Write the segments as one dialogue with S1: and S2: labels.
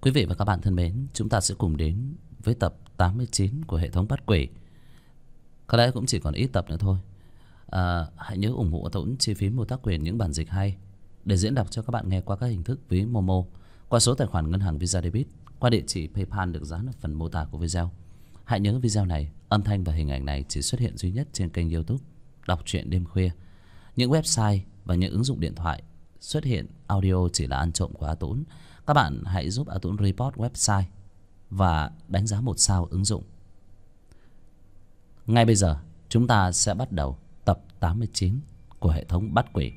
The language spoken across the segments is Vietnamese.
S1: Quý vị và các bạn thân mến, chúng ta sẽ cùng đến với tập 89 của hệ thống Bắt Quỷ. Có lẽ cũng chỉ còn ít tập nữa thôi. Hãy nhớ ủng hộ tốn chi phí mua tác quyền những bản dịch hay để diễn đọc cho các bạn nghe qua các hình thức ví Momo, qua số tài khoản ngân hàng Visa Debit, qua địa chỉ PayPal được dán ở phần mô tả của video. Hãy nhớ video này, âm thanh và hình ảnh này chỉ xuất hiện duy nhất trên kênh YouTube Đọc Truyện Đêm Khuya. Những website và những ứng dụng điện thoại xuất hiện audio chỉ là ăn trộm của A Tốn. Các bạn hãy giúp A Tốn report website và đánh giá 1 sao ứng dụng. Ngay bây giờ chúng ta sẽ bắt đầu tập 89 của hệ thống Bắt Quỷ.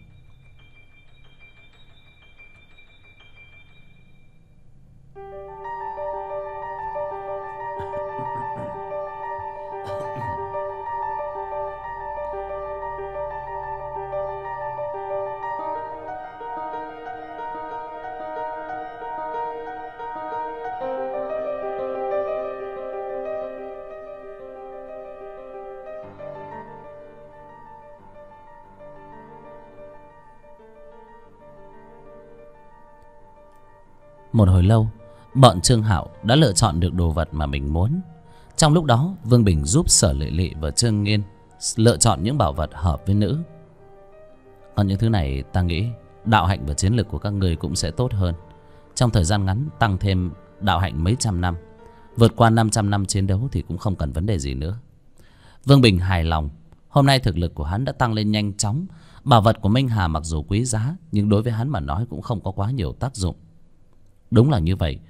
S1: Một hồi lâu, bọn Trương Hạo đã lựa chọn được đồ vật mà mình muốn. Trong lúc đó, Vương Bình giúp Sở Lệ Lệ và Trương Nghiên lựa chọn những bảo vật hợp với nữ. Còn những thứ này ta nghĩ đạo hạnh và chiến lược của các người cũng sẽ tốt hơn. Trong thời gian ngắn tăng thêm đạo hạnh mấy trăm năm, vượt qua 500 năm chiến đấu thì cũng không cần vấn đề gì nữa. Vương Bình hài lòng. Hôm nay thực lực của hắn đã tăng lên nhanh chóng. Bảo vật của Minh Hà mặc dù quý giá, nhưng đối với hắn mà nói cũng không có quá nhiều tác dụng. Đúng là như vậy.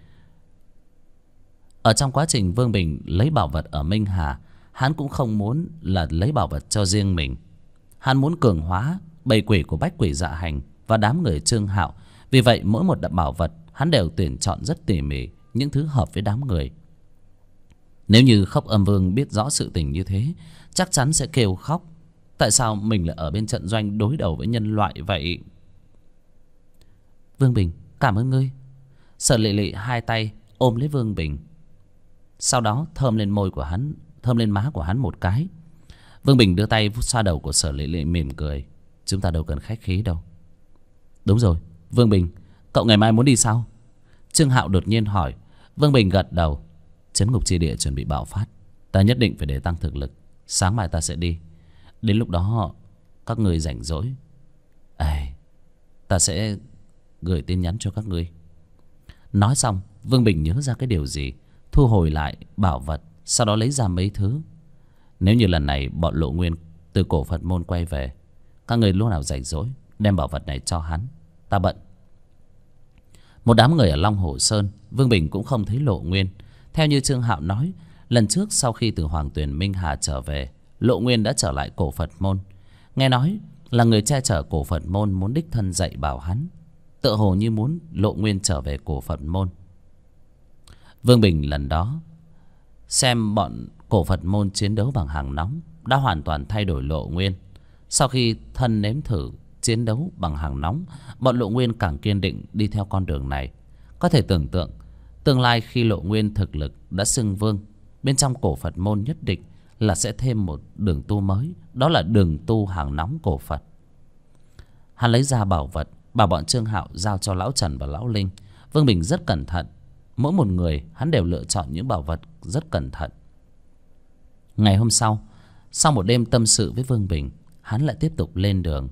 S1: Ở trong quá trình Vương Bình lấy bảo vật ở Minh Hà, hắn cũng không muốn là lấy bảo vật cho riêng mình. Hắn muốn cường hóa bầy quỷ của Bách Quỷ Dạ Hành và đám người Trương Hạo. Vì vậy mỗi một bảo vật hắn đều tuyển chọn rất tỉ mỉ những thứ hợp với đám người. Nếu như Khốc Âm Vương biết rõ sự tình như thế, chắc chắn sẽ kêu khóc. Tại sao mình lại ở bên trận doanh đối đầu với nhân loại vậy? Vương Bình, cảm ơn ngươi. Sở Lệ Lệ hai tay ôm lấy Vương Bình, sau đó thơm lên môi của hắn, thơm lên má của hắn một cái. Vương Bình đưa tay vuốt xoa đầu của Sở Lệ Lệ mỉm cười. Chúng ta đâu cần khách khí đâu. Đúng rồi, Vương Bình, cậu ngày mai muốn đi sao? Trương Hạo đột nhiên hỏi. Vương Bình gật đầu. Trấn ngục chi địa chuẩn bị bạo phát, ta nhất định phải để tăng thực lực. Sáng mai ta sẽ đi. Đến lúc đó các người rảnh rỗi, ta sẽ gửi tin nhắn cho các ngươi. Nói xong, Vương Bình nhớ ra cái điều gì, thu hồi lại bảo vật, sau đó lấy ra mấy thứ. Nếu như lần này bọn Lộ Nguyên từ cổ Phật môn quay về, các người lúc nào rảnh rỗi đem bảo vật này cho hắn, ta bận. Một đám người ở Long Hồ Sơn, Vương Bình cũng không thấy Lộ Nguyên. Theo như Trương Hạo nói, lần trước sau khi từ Hoàng Tuyền Minh Hà trở về, Lộ Nguyên đã trở lại cổ Phật môn. Nghe nói là người che chở cổ Phật môn muốn đích thân dạy bảo hắn, tựa hồ như muốn Lộ Nguyên trở về cổ Phật môn. Vương Bình lần đó xem bọn cổ Phật môn chiến đấu bằng hàng nóng đã hoàn toàn thay đổi Lộ Nguyên. Sau khi thân nếm thử chiến đấu bằng hàng nóng, bọn Lộ Nguyên càng kiên định đi theo con đường này. Có thể tưởng tượng tương lai khi Lộ Nguyên thực lực đã xưng vương, bên trong cổ Phật môn nhất định là sẽ thêm một đường tu mới, đó là đường tu hàng nóng cổ Phật. Hắn lấy ra bảo vật, bảo bọn Trương Hạo giao cho Lão Trần và Lão Linh. Vương Bình rất cẩn thận. Mỗi một người hắn đều lựa chọn những bảo vật rất cẩn thận. Ngày hôm sau, sau một đêm tâm sự với Vương Bình, hắn lại tiếp tục lên đường.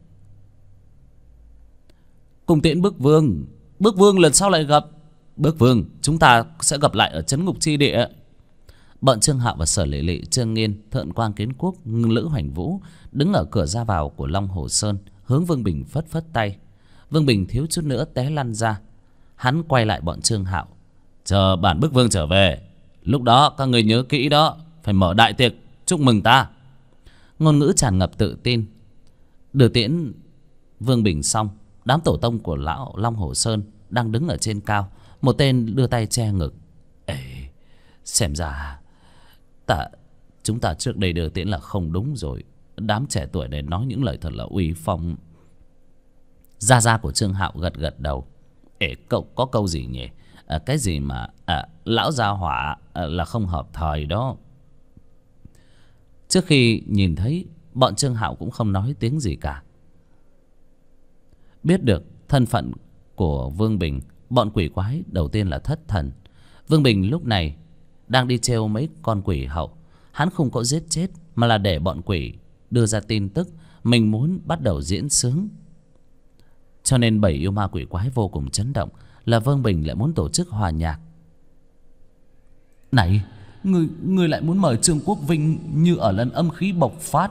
S1: Cùng tiễn Bức Vương. Bức Vương lần sau lại gặp. Bức Vương, chúng ta sẽ gặp lại ở Trấn Ngục Chi Địa. Bọn Trương Hạo và Sở Lệ Lệ, Trương Nghiên, Thượng Quang Kiến Quốc, Lữ Hoành Vũ đứng ở cửa ra vào của Long Hồ Sơn, hướng Vương Bình phất phất tay. Vương Bình thiếu chút nữa té lăn ra. Hắn quay lại bọn Trương Hạo. Chờ bản Bức Vương trở về, lúc đó các người nhớ kỹ đó, phải mở đại tiệc chúc mừng ta. Ngôn ngữ tràn ngập tự tin. Đưa tiễn Vương Bình xong, đám tổ tông của lão Long Hồ Sơn đang đứng ở trên cao. Một tên đưa tay che ngực. Xem ra chúng ta trước đây đưa tiễn là không đúng rồi. Đám trẻ tuổi này nói những lời thật là uy phong. Gia gia của Trương Hạo gật gật đầu. Cậu có câu gì nhỉ? Cái gì mà lão gia hỏa là không hợp thời đó. Trước khi nhìn thấy, bọn Trương Hạo cũng không nói tiếng gì cả. Biết được thân phận của Vương Bình, bọn quỷ quái đầu tiên là thất thần. Vương Bình lúc này đang đi trêu mấy con quỷ hậu. Hắn không có giết chết, mà là để bọn quỷ đưa ra tin tức mình muốn bắt đầu diễn sướng. Cho nên bảy yêu ma quỷ quái vô cùng chấn động là Vương Bình lại muốn tổ chức hòa nhạc. Này, ngươi lại muốn mời Trương Quốc Vinh như ở lần âm khí bộc phát.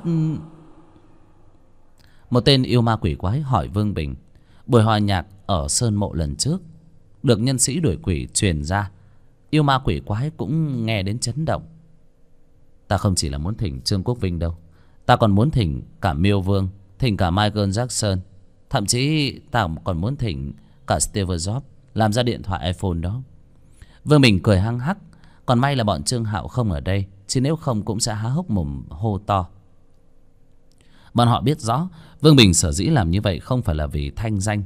S1: Một tên yêu ma quỷ quái hỏi Vương Bình. Buổi hòa nhạc ở Sơn Mộ lần trước được nhân sĩ đuổi quỷ truyền ra, yêu ma quỷ quái cũng nghe đến chấn động. Ta không chỉ là muốn thỉnh Trương Quốc Vinh đâu, ta còn muốn thỉnh cả Miêu Vương, thỉnh cả Michael Jackson, thậm chí ta còn muốn thỉnh cả Steve Jobs làm ra điện thoại iPhone đó. Vương Bình cười hăng hắc. Còn may là bọn Trương Hạo không ở đây, chứ nếu không cũng sẽ há hốc mồm hô to. Bọn họ biết rõ Vương Bình sở dĩ làm như vậy không phải là vì thanh danh,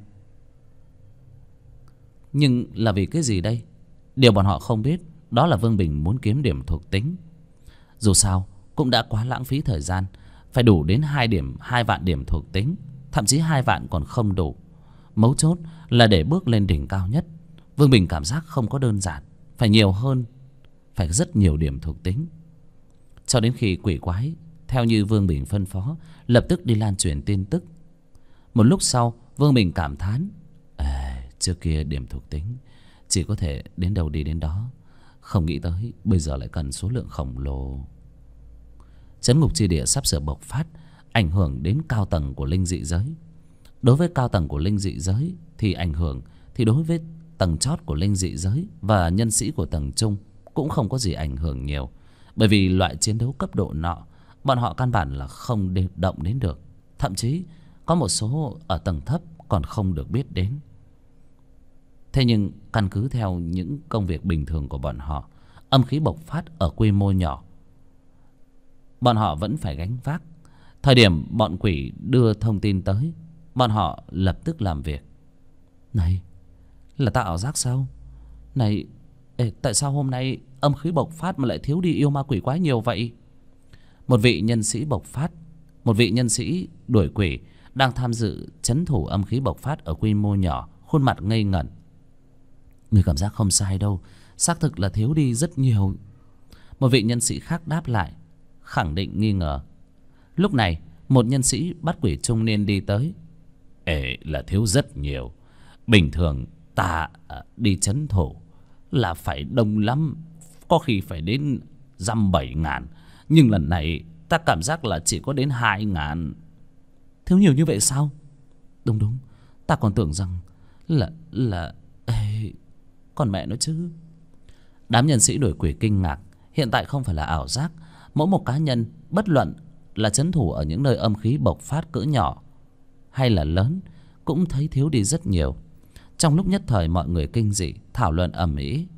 S1: nhưng là vì cái gì đây? Điều bọn họ không biết đó là Vương Bình muốn kiếm điểm thuộc tính. Dù sao cũng đã quá lãng phí thời gian. Phải đủ đến 2 vạn điểm thuộc tính, thậm chí 2 vạn còn không đủ. Mấu chốt là để bước lên đỉnh cao nhất, Vương Bình cảm giác không có đơn giản, phải nhiều hơn, phải rất nhiều điểm thuộc tính. Cho đến khi quỷ quái theo như Vương Bình phân phó lập tức đi lan truyền tin tức. Một lúc sau Vương Bình cảm thán: trước kia điểm thuộc tính chỉ có thể đến đâu đi đến đó, không nghĩ tới bây giờ lại cần số lượng khổng lồ. Chấn ngục chi địa sắp sửa bộc phát, ảnh hưởng đến cao tầng của linh dị giới. Đối với cao tầng của linh dị giới thì ảnh hưởng, thì đối với tầng chót của linh dị giới và nhân sĩ của tầng trung cũng không có gì ảnh hưởng nhiều. Bởi vì loại chiến đấu cấp độ nọ bọn họ căn bản là không động đến được. Thậm chí có một số ở tầng thấp còn không được biết đến. Thế nhưng căn cứ theo những công việc bình thường của bọn họ, âm khí bộc phát ở quy mô nhỏ bọn họ vẫn phải gánh vác. Thời điểm bọn quỷ đưa thông tin tới, bọn họ lập tức làm việc. Này, là ta ảo giác sao? Này, tại sao hôm nay âm khí bộc phát mà lại thiếu đi yêu ma quỷ quái nhiều vậy? Một vị nhân sĩ bộc phát, một vị nhân sĩ đuổi quỷ đang tham dự trấn thủ âm khí bộc phát ở quy mô nhỏ, khuôn mặt ngây ngẩn. Người cảm giác không sai đâu, xác thực là thiếu đi rất nhiều. Một vị nhân sĩ khác đáp lại, khẳng định nghi ngờ. Lúc này một nhân sĩ bắt quỷ trung niên đi tới. Là thiếu rất nhiều. Bình thường ta đi trấn thủ là phải đông lắm, có khi phải đến 7.000. Nhưng lần này ta cảm giác là chỉ có đến 2.000. Thiếu nhiều như vậy sao? Đúng, ta còn tưởng rằng là còn mẹ nó chứ. Đám nhân sĩ đuổi quỷ kinh ngạc. Hiện tại không phải là ảo giác, mỗi một cá nhân bất luận là trấn thủ ở những nơi âm khí bộc phát cỡ nhỏ hay là lớn cũng thấy thiếu đi rất nhiều. Trong lúc nhất thời mọi người kinh dị thảo luận ầm ĩ.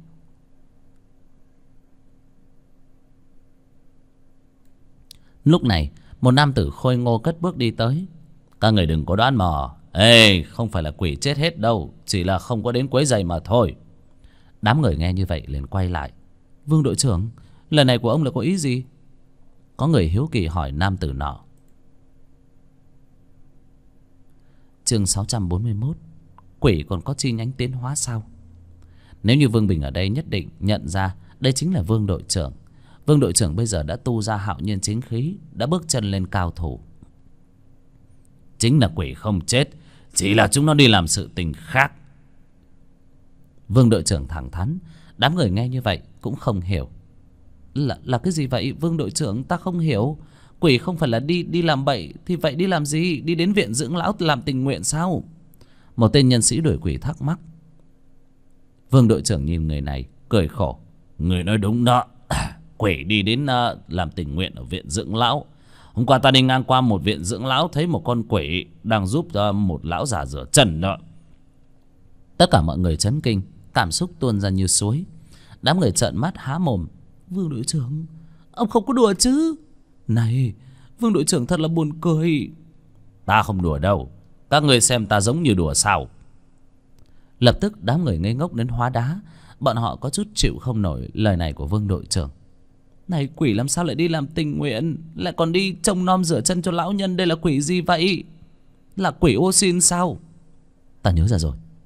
S1: Lúc này một nam tử khôi ngô cất bước đi tới. Các người đừng có đoán mò, không phải là quỷ chết hết đâu, chỉ là không có đến quấy rầy mà thôi. Đám người nghe như vậy liền quay lại. Vương đội trưởng, lần này của ông là có ý gì? Có người hiếu kỳ hỏi nam tử nọ. Chương 641. Quỷ còn có chi nhánh tiến hóa sao? Nếu như Vương Bình ở đây nhất định nhận ra đây chính là Vương đội trưởng. Vương đội trưởng bây giờ đã tu ra hạo nhiên chính khí, đã bước chân lên cao thủ. Chính là quỷ không chết, chỉ là chúng nó đi làm sự tình khác. Vương đội trưởng thẳng thắn. Đám người nghe như vậy cũng không hiểu. Là cái gì vậy Vương đội trưởng, ta không hiểu. Quỷ không phải là đi làm bậy thì vậy đi làm gì? Đi đến viện dưỡng lão làm tình nguyện sao? Một tên nhân sĩ đuổi quỷ thắc mắc. Vương đội trưởng nhìn người này cười khổ. Người nói đúng đó. Quỷ đi đến làm tình nguyện ở viện dưỡng lão. Hôm qua ta đi ngang qua một viện dưỡng lão, thấy một con quỷ đang giúp một lão già rửa chân đó. Tất cả mọi người chấn kinh, cảm xúc tuôn ra như suối. Đám người trợn mắt há mồm. Vương đội trưởng, ông không có đùa chứ? Này, Vương đội trưởng thật là buồn cười. Ta không đùa đâu, các người xem ta giống như đùa sao? Lập tức đám người ngây ngốc đến hóa đá. Bọn họ có chút chịu không nổi lời này của Vương đội trưởng. Này, quỷ làm sao lại đi làm tình nguyện, lại còn đi trông nom rửa chân cho lão nhân? Đây là quỷ gì vậy? Là quỷ ô xin sao? Ta nhớ ra rồi.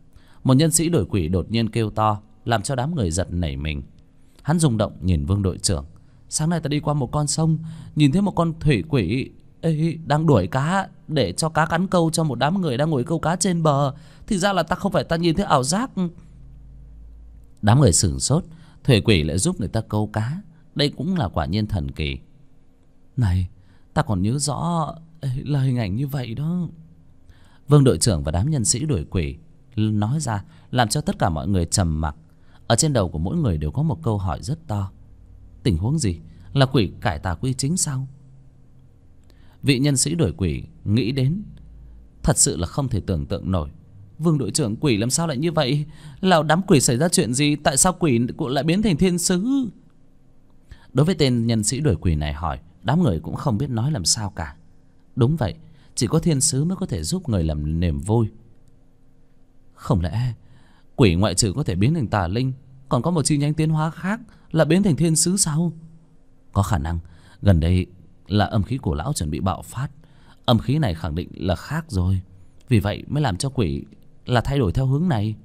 S1: Một nhân sĩ đổi quỷ đột nhiên kêu to, làm cho đám người giật nảy mình. Hắn rung động nhìn Vương đội trưởng. Sáng nay ta đi qua một con sông, nhìn thấy một con thủy quỷ đang đuổi cá để cho cá cắn câu cho một đám người đang ngồi câu cá trên bờ. Thì ra là không phải ta nhìn thấy ảo giác. Đám người sửng sốt. Thủy quỷ lại giúp người ta câu cá, đây cũng là quả nhiên thần kỳ. Này, ta còn nhớ rõ là hình ảnh như vậy đó. Vương đội trưởng và đám nhân sĩ đuổi quỷ nói ra, làm cho tất cả mọi người trầm mặc. Ở trên đầu của mỗi người đều có một câu hỏi rất to. Tình huống gì? Là quỷ cải tà quy chính sao? Vị nhân sĩ đuổi quỷ nghĩ đến, thật sự là không thể tưởng tượng nổi. Vương đội trưởng, quỷ làm sao lại như vậy? Là đám quỷ xảy ra chuyện gì? Tại sao quỷ cũng lại biến thành thiên sứ? Đối với tên nhân sĩ đuổi quỷ này hỏi, đám người cũng không biết nói làm sao cả. Đúng vậy, chỉ có thiên sứ mới có thể giúp người làm niềm vui. Không lẽ quỷ ngoại trừ có thể biến thành tà linh, còn có một chi nhánh tiến hóa khác là biến thành thiên sứ sao? Có khả năng gần đây là âm khí của lão chuẩn bị bạo phát. Âm khí này khẳng định là khác rồi, vì vậy mới làm cho quỷ là thay đổi theo hướng này.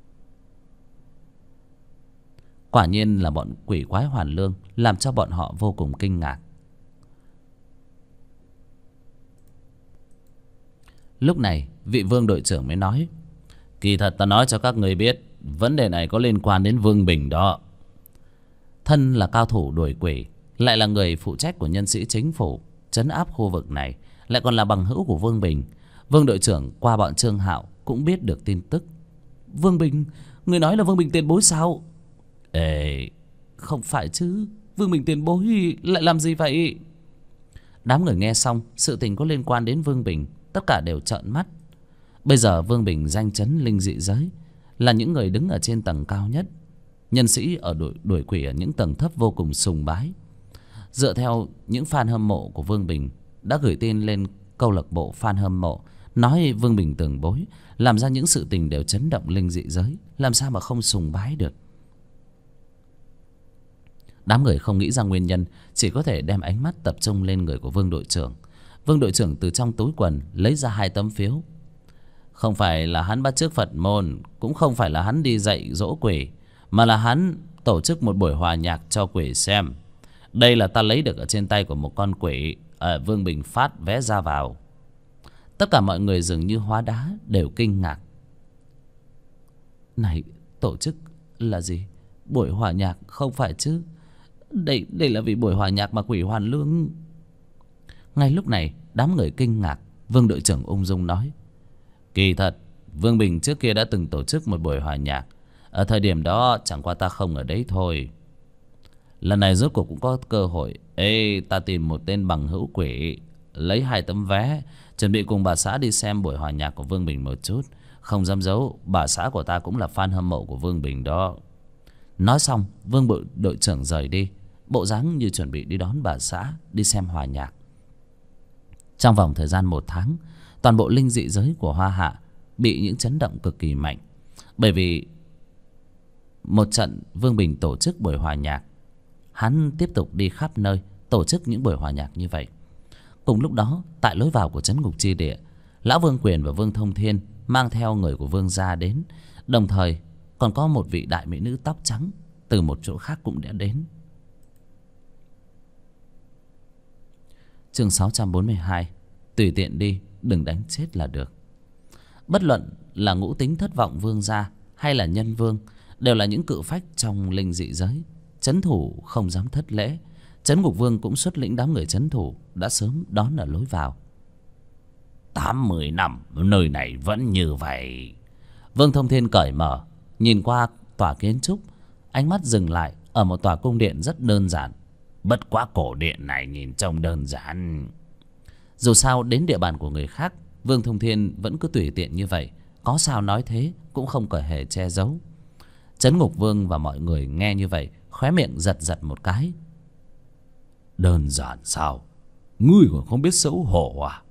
S1: Quả nhiên là bọn quỷ quái hoàn lương, làm cho bọn họ vô cùng kinh ngạc. Lúc này vị Vương đội trưởng mới nói, kỳ thật ta nói cho các người biết, vấn đề này có liên quan đến Vương Bình đó. Thân là cao thủ đuổi quỷ, lại là người phụ trách của nhân sĩ chính phủ trấn áp khu vực này, lại còn là bằng hữu của Vương Bình. Vương đội trưởng qua bọn Trương Hạo cũng biết được tin tức. Vương Bình? Người nói là Vương Bình tiền bối sao? Không phải chứ, Vương Bình tiền bối lại làm gì vậy? Đám người nghe xong sự tình có liên quan đến Vương Bình, tất cả đều trợn mắt. Bây giờ Vương Bình danh chấn linh dị giới, là những người đứng ở trên tầng cao nhất. Nhân sĩ ở đuổi quỷ ở những tầng thấp vô cùng sùng bái. Dựa theo những fan hâm mộ của Vương Bình đã gửi tin lên câu lạc bộ fan hâm mộ, nói Vương Bình tiền bối làm ra những sự tình đều chấn động linh dị giới, làm sao mà không sùng bái được. Đám người không nghĩ ra nguyên nhân, chỉ có thể đem ánh mắt tập trung lên người của Vương đội trưởng. Vương đội trưởng từ trong túi quần lấy ra 2 tấm phiếu. Không phải là hắn bắt chước Phật môn, cũng không phải là hắn đi dạy dỗ quỷ, mà là hắn tổ chức một buổi hòa nhạc cho quỷ xem. Đây là ta lấy được ở trên tay của một con quỷ. Vương Bình phát vé ra vào. Tất cả mọi người dường như hóa đá, đều kinh ngạc. Này, tổ chức là gì? Buổi hòa nhạc không phải chứ? Đây là vì buổi hòa nhạc mà quỷ hoàn lương. Ngay lúc này đám người kinh ngạc. Vương đội trưởng ung dung nói, kỳ thật Vương Bình trước kia đã từng tổ chức một buổi hòa nhạc. Ở thời điểm đó chẳng qua ta không ở đấy thôi. Lần này rốt cuộc cũng có cơ hội. Ta tìm một tên bằng hữu quỷ, lấy 2 tấm vé, chuẩn bị cùng bà xã đi xem buổi hòa nhạc của Vương Bình một chút. Không dám giấu, bà xã của ta cũng là fan hâm mộ của Vương Bình đó. Nói xong Vương đội trưởng rời đi, bộ dáng như chuẩn bị đi đón bà xã đi xem hòa nhạc. Trong vòng thời gian 1 tháng, toàn bộ linh dị giới của Hoa Hạ bị những chấn động cực kỳ mạnh. Bởi vì một trận Vương Bình tổ chức buổi hòa nhạc, hắn tiếp tục đi khắp nơi tổ chức những buổi hòa nhạc như vậy. Cùng lúc đó, tại lối vào của trấn ngục chi địa, Lão Vương Quyền và Vương Thông Thiên mang theo người của Vương gia đến. Đồng thời còn có một vị đại mỹ nữ tóc trắng từ một chỗ khác cũng đã đến. Chương 642. Tùy tiện đi, đừng đánh chết là được. Bất luận là ngũ tính thất vọng vương gia hay là nhân vương, đều là những cự phách trong linh dị giới. Trấn thủ không dám thất lễ. Trấn ngục vương cũng xuất lĩnh đám người trấn thủ đã sớm đón ở lối vào. 80 năm nơi này vẫn như vậy. Vương Thông Thiên cởi mở nhìn qua tòa kiến trúc, ánh mắt dừng lại ở một tòa cung điện rất đơn giản. Bất quá cổ điện này nhìn trông đơn giản. Dù sao đến địa bàn của người khác, Vương Thông Thiên vẫn cứ tùy tiện như vậy, có sao nói thế, cũng không có hề che giấu. Trấn ngục vương và mọi người nghe như vậy, khóe miệng giật giật một cái. Đơn giản sao? Ngươi còn không biết xấu hổ à?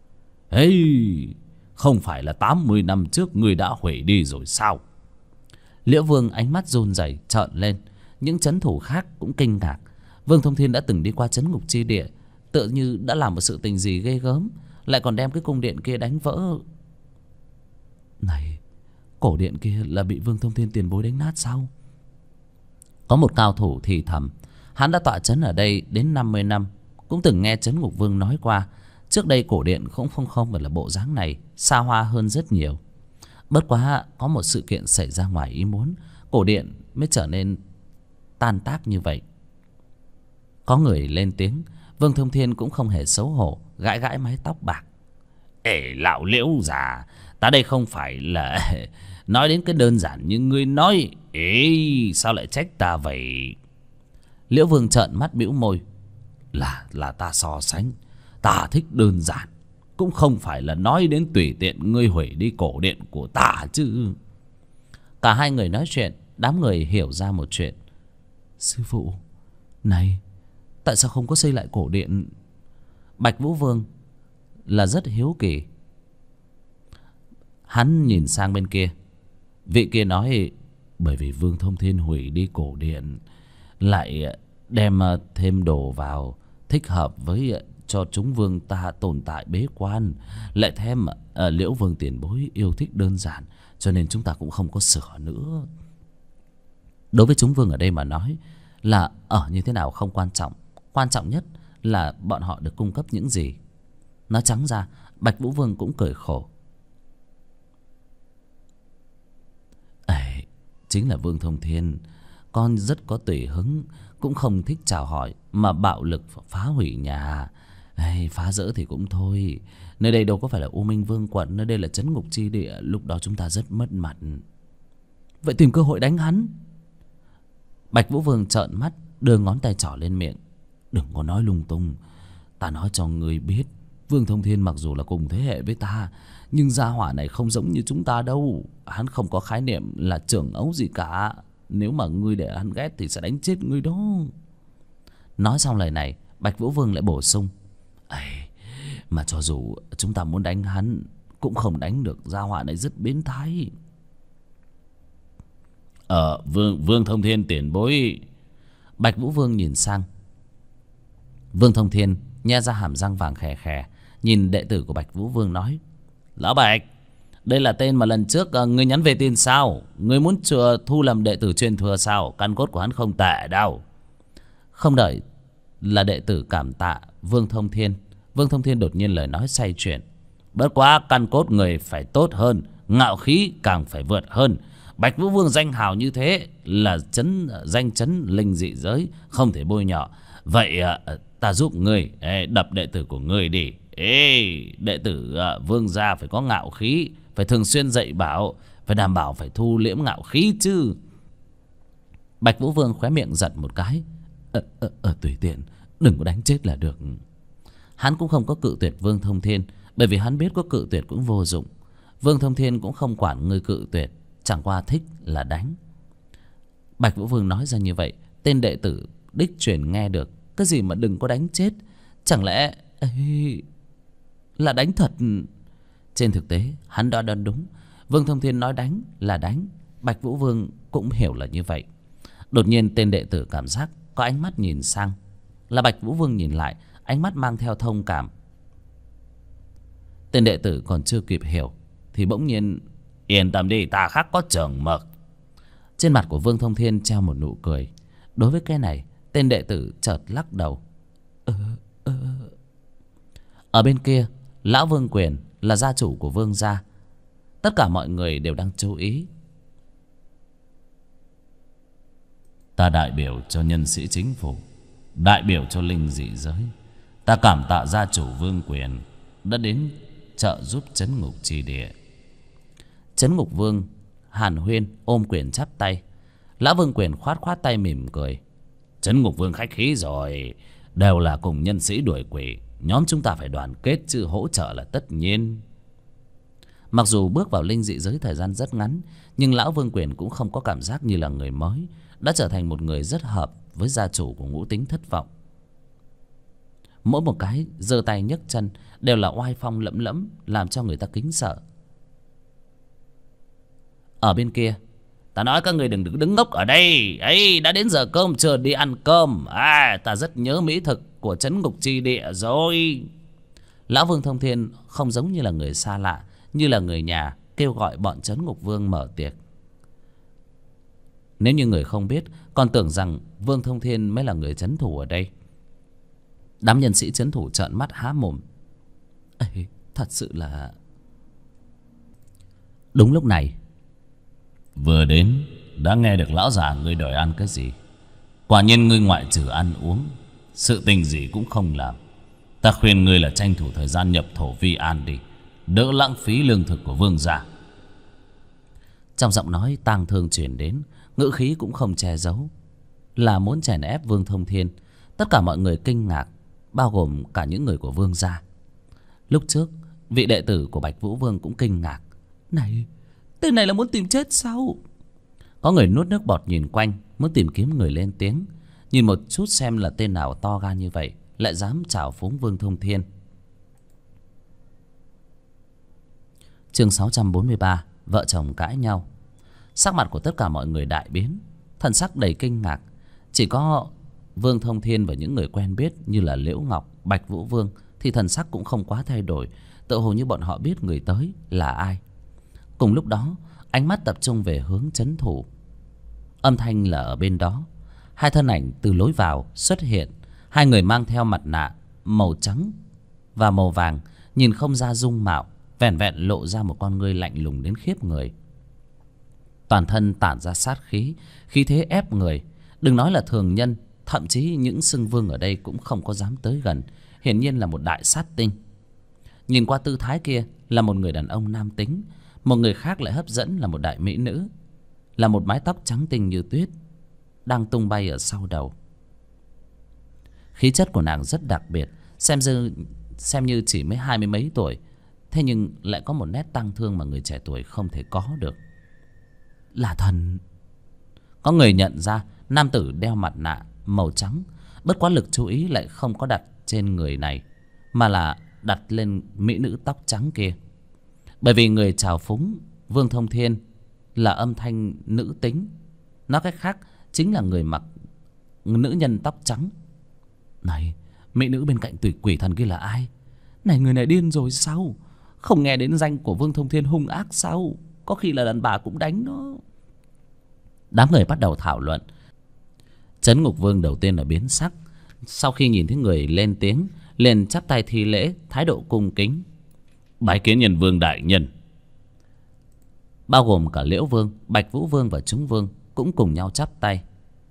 S1: Không phải là 80 năm trước ngươi đã hủy đi rồi sao? Liễu Vương ánh mắt run rẩy trợn lên. Những trấn thủ khác cũng kinh ngạc. Vương Thông Thiên đã từng đi qua trấn ngục chi địa, tựa như đã làm một sự tình gì ghê gớm, lại còn đem cái cung điện kia đánh vỡ. Này, cổ điện kia là bị Vương Thông Thiên tiền bối đánh nát sao? Có một cao thủ thì thầm. Hắn đã tọa trấn ở đây đến 50 năm, cũng từng nghe Trấn Ngục Vương nói qua. Trước đây cổ điện cũng không phải là bộ dáng này, xa hoa hơn rất nhiều. Bất quá có một sự kiện xảy ra ngoài ý muốn, cổ điện mới trở nên tan tác như vậy. Có người lên tiếng. Vương Thông Thiên cũng không hề xấu hổ, gãi gãi mái tóc bạc. Ê lão Liễu già, ta đây không phải là nói đến cái đơn giản như ngươi nói. Ê, sao lại trách ta vậy? Liễu Vương trợn mắt bĩu môi. Là ta so sánh. Ta thích đơn giản, cũng không phải là nói đến tùy tiện ngươi hủy đi cổ điện của ta chứ. Cả hai người nói chuyện, đám người hiểu ra một chuyện. Sư phụ, này, tại sao không có xây lại cổ điện? Bạch Vũ Vương là rất hiếu kỳ. Hắn nhìn sang bên kia. Vị kia nói bởi vì Vương Thông Thiên hủy đi cổ điện, lại đem thêm đồ vào thích hợp với cho chúng vương ta tồn tại bế quan, lại thêm Liễu Vương tiền bối yêu thích đơn giản, cho nên chúng ta cũng không có sửa nữa. Đối với chúng vương ở đây mà nói là ở như thế nào không quan trọng, quan trọng nhất là bọn họ được cung cấp những gì. Nói trắng ra, Bạch Vũ Vương cũng cười khổ. Ấy, chính là Vương Thông Thiên, con rất có tùy hứng, cũng không thích chào hỏi mà bạo lực phá hủy nhà. Ấy, phá rỡ thì cũng thôi, nơi đây đâu có phải là U Minh Vương quận, nơi đây là trấn ngục chi địa, lúc đó chúng ta rất mất mặt. Vậy tìm cơ hội đánh hắn. Bạch Vũ Vương trợn mắt, đưa ngón tay trỏ lên miệng. Đừng có nói lung tung. Ta nói cho người biết, Vương Thông Thiên mặc dù là cùng thế hệ với ta, nhưng gia hỏa này không giống như chúng ta đâu. Hắn không có khái niệm là trưởng ấu gì cả. Nếu mà ngươi để hắn ghét thì sẽ đánh chết ngươi đó. Nói xong lời này, Bạch Vũ Vương lại bổ sung. Ấy, mà cho dù chúng ta muốn đánh hắn, cũng không đánh được, gia hỏa này rất biến thái. Vương Thông Thiên tiền bối. Bạch Vũ Vương nhìn sang. Vương Thông Thiên nhe ra hàm răng vàng khè khè, nhìn đệ tử của Bạch Vũ Vương nói. Lão Bạch, đây là tên mà lần trước ngươi nhắn về tin sao? Ngươi muốn thu làm đệ tử truyền thừa sao? Căn cốt của hắn không tệ đâu. Không đợi là đệ tử cảm tạ Vương Thông Thiên, Vương Thông Thiên đột nhiên lời nói xoay chuyển. Bất quá căn cốt người phải tốt hơn, ngạo khí càng phải vượt hơn. Bạch Vũ Vương danh hào như thế là danh chấn linh dị giới, không thể bôi nhọ. Vậy ta giúp ngươi đập đệ tử của ngươi đi. Đệ tử Vương gia phải có ngạo khí, phải thường xuyên dạy bảo, phải đảm bảo phải thu liễm ngạo khí chứ. Bạch Vũ Vương khóe miệng giật một cái. Tùy tiện, đừng có đánh chết là được. Hắn cũng không có cự tuyệt Vương Thông Thiên, bởi vì hắn biết có cự tuyệt cũng vô dụng. Vương Thông Thiên cũng không quản người cự tuyệt, chẳng qua thích là đánh. Bạch Vũ Vương nói ra như vậy, tên đệ tử đích truyền nghe được. Cái gì mà đừng có đánh chết? Chẳng lẽ là đánh thật? Trên thực tế hắn đã đoán đúng. Vương Thông Thiên nói đánh là đánh. Bạch Vũ Vương cũng hiểu là như vậy. Đột nhiên tên đệ tử cảm giác có ánh mắt nhìn sang. Là Bạch Vũ Vương nhìn lại, ánh mắt mang theo thông cảm. Tên đệ tử còn chưa kịp hiểu thì bỗng nhiên. Yên tâm đi, ta khắc có chừng mực. Trên mặt của Vương Thông Thiên treo một nụ cười. Đối với cái này, tên đệ tử chợt lắc đầu. Ở bên kia, Lão Vương Quyền là gia chủ của Vương gia. Tất cả mọi người đều đang chú ý. Ta đại biểu cho nhân sĩ chính phủ, đại biểu cho linh dị giới, ta cảm tạ gia chủ Vương Quyền đã đến trợ giúp trấn ngục trì địa. Trấn ngục vương Hàn Huyên ôm quyền chắp tay. Lão Vương Quyền khoát khoát tay mỉm cười. Trấn ngục vương khách khí rồi, đều là cùng nhân sĩ đuổi quỷ, nhóm chúng ta phải đoàn kết chứ hỗ trợ là tất nhiên. Mặc dù bước vào linh dị giới thời gian rất ngắn, nhưng Lão Vương Quyền cũng không có cảm giác như là người mới, đã trở thành một người rất hợp với gia chủ của Ngũ Tính Thất Vọng. Mỗi một cái giơ tay nhấc chân đều là oai phong lẫm lẫm, làm cho người ta kính sợ. Ở bên kia, ta nói các người đừng đứng ngốc ở đây. Ấy, đã đến giờ cơm chưa, đi ăn cơm. Ta rất nhớ mỹ thực của trấn ngục chi địa rồi. Lão Vương Thông Thiên không giống như là người xa lạ, như là người nhà, kêu gọi bọn Trấn Ngục Vương mở tiệc. Nếu như người không biết, còn tưởng rằng Vương Thông Thiên mới là người trấn thủ ở đây. Đám nhân sĩ trấn thủ trợn mắt há mồm. Ê, thật sự là... Đúng lúc này, vừa đến đã nghe được lão già ngươi đòi ăn cái gì. Quả nhiên ngươi ngoại trừ ăn uống, sự tình gì cũng không làm. Ta khuyên ngươi là tranh thủ thời gian nhập thổ vi an đi, đỡ lãng phí lương thực của vương gia. Trong giọng nói tang thương truyền đến, ngữ khí cũng không che giấu, là muốn chèn ép Vương Thông Thiên. Tất cả mọi người kinh ngạc, bao gồm cả những người của vương gia. Lúc trước vị đệ tử của Bạch Vũ Vương cũng kinh ngạc. Này, tên này là muốn tìm chết sao? Có người nuốt nước bọt nhìn quanh, muốn tìm kiếm người lên tiếng, nhìn một chút xem là tên nào to gan như vậy lại dám trào phúng Vương Thông Thiên. Chương 643, vợ chồng cãi nhau. Sắc mặt của tất cả mọi người đại biến, thần sắc đầy kinh ngạc. Chỉ có Vương Thông Thiên và những người quen biết như là Liễu Ngọc, Bạch Vũ Vương thì thần sắc cũng không quá thay đổi, tựa hồ như bọn họ biết người tới là ai. Cùng lúc đó, ánh mắt tập trung về hướng trấn thủ. Âm thanh là ở bên đó. Hai thân ảnh từ lối vào xuất hiện. Hai người mang theo mặt nạ màu trắng và màu vàng, nhìn không ra dung mạo, vẻn vẹn lộ ra một con ngươi lạnh lùng đến khiếp người. Toàn thân tản ra sát khí, khí thế ép người. Đừng nói là thường nhân, thậm chí những xưng vương ở đây cũng không có dám tới gần. Hiển nhiên là một đại sát tinh. Nhìn qua tư thái kia là một người đàn ông nam tính, một người khác lại hấp dẫn là một đại mỹ nữ, là một mái tóc trắng tinh như tuyết đang tung bay ở sau đầu. Khí chất của nàng rất đặc biệt, xem như chỉ mới 20 mấy tuổi, thế nhưng lại có một nét tang thương mà người trẻ tuổi không thể có được. Là thần. Có người nhận ra nam tử đeo mặt nạ màu trắng, bất quá lực chú ý lại không có đặt trên người này, mà là đặt lên mỹ nữ tóc trắng kia. Bởi vì người chào phúng Vương Thông Thiên là âm thanh nữ tính, nói cách khác chính là người mặc nữ nhân tóc trắng. Này, mỹ nữ bên cạnh quỷ thần kia là ai? Này, người này điên rồi sao? Không nghe đến danh của Vương Thông Thiên hung ác sao? Có khi là đàn bà cũng đánh nó. Đám người bắt đầu thảo luận. Trấn Ngục Vương đầu tiên là biến sắc. Sau khi nhìn thấy người lên tiếng, liền chắp tay thi lễ, thái độ cung kính. Bái kiến Nhân Vương đại nhân. Bao gồm cả Liễu Vương, Bạch Vũ Vương và chúng vương cũng cùng nhau chắp tay.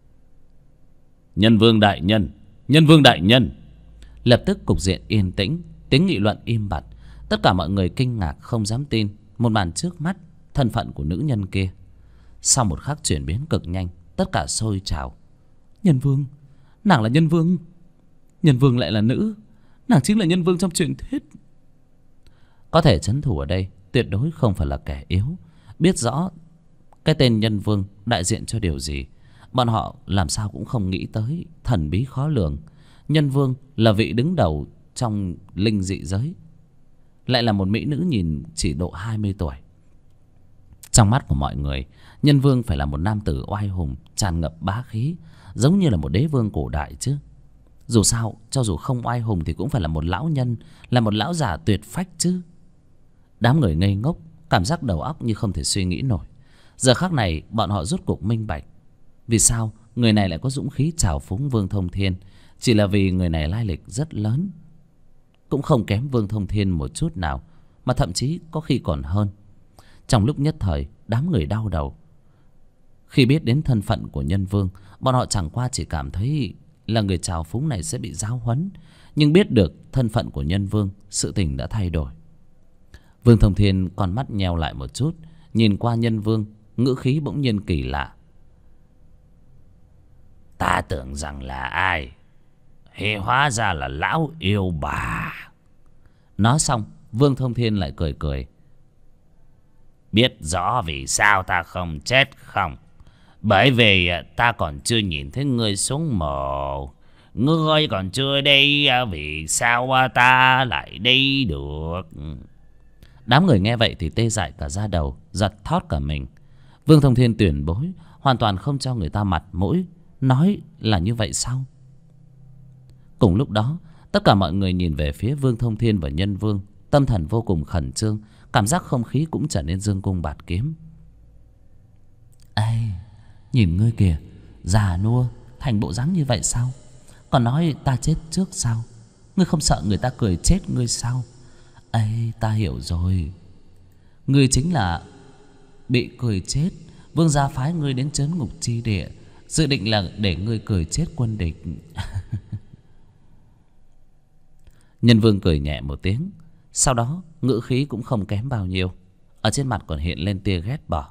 S1: Nhân Vương đại nhân, Nhân Vương đại nhân. Lập tức cục diện yên tĩnh, tiếng nghị luận im bặt. Tất cả mọi người kinh ngạc không dám tin một màn trước mắt, thân phận của nữ nhân kia. Sau một khắc chuyển biến cực nhanh, tất cả sôi trào. Nhân Vương, nàng là Nhân Vương. Nhân Vương lại là nữ, nàng chính là Nhân Vương trong truyền thuyết. Có thể trấn thủ ở đây tuyệt đối không phải là kẻ yếu, biết rõ cái tên Nhân Vương đại diện cho điều gì. Bọn họ làm sao cũng không nghĩ tới thần bí khó lường. Nhân Vương là vị đứng đầu trong linh dị giới, lại là một mỹ nữ nhìn chỉ độ 20 tuổi. Trong mắt của mọi người, Nhân Vương phải là một nam tử oai hùng, tràn ngập bá khí, giống như là một đế vương cổ đại chứ. Dù sao, cho dù không oai hùng thì cũng phải là một lão nhân, là một lão già tuyệt phách chứ. Đám người ngây ngốc, cảm giác đầu óc như không thể suy nghĩ nổi. Giờ khắc này bọn họ rốt cuộc minh bạch vì sao người này lại có dũng khí trào phúng Vương Thông Thiên. Chỉ là vì người này lai lịch rất lớn, cũng không kém Vương Thông Thiên một chút nào, mà thậm chí có khi còn hơn. Trong lúc nhất thời, đám người đau đầu. Khi biết đến thân phận của Nhân Vương, bọn họ chẳng qua chỉ cảm thấy là người trào phúng này sẽ bị giáo huấn. Nhưng biết được thân phận của Nhân Vương, sự tình đã thay đổi. Vương Thông Thiên con mắt nheo lại một chút, nhìn qua Nhân Vương, ngữ khí bỗng nhiên kỳ lạ. Ta tưởng rằng là ai, thì hóa ra là lão yêu bà. Nói xong, Vương Thông Thiên lại cười cười. Biết rõ vì sao ta không chết không? Bởi vì ta còn chưa nhìn thấy ngươi xuống mồ. Ngươi còn chưa đi, vì sao ta lại đi được? Đám người nghe vậy thì tê dại cả da đầu, giật thót cả mình. Vương Thông Thiên tuyển bối, hoàn toàn không cho người ta mặt mũi, nói là như vậy sao? Cùng lúc đó, tất cả mọi người nhìn về phía Vương Thông Thiên và Nhân Vương, tâm thần vô cùng khẩn trương, Cảm giác không khí cũng trở nên dương cung bạt kiếm. Ê, nhìn ngươi kìa, già nua thành bộ dáng như vậy sao? Còn nói ta chết trước sao? Ngươi không sợ người ta cười chết ngươi sao? Ê, ta hiểu rồi. Ngươi chính là bị cười chết. Vương gia phái ngươi đến trấn ngục chi địa, dự định là để ngươi cười chết quân địch. Nhân Vương cười nhẹ một tiếng, sau đó ngữ khí cũng không kém bao nhiêu, ở trên mặt còn hiện lên tia ghét bỏ.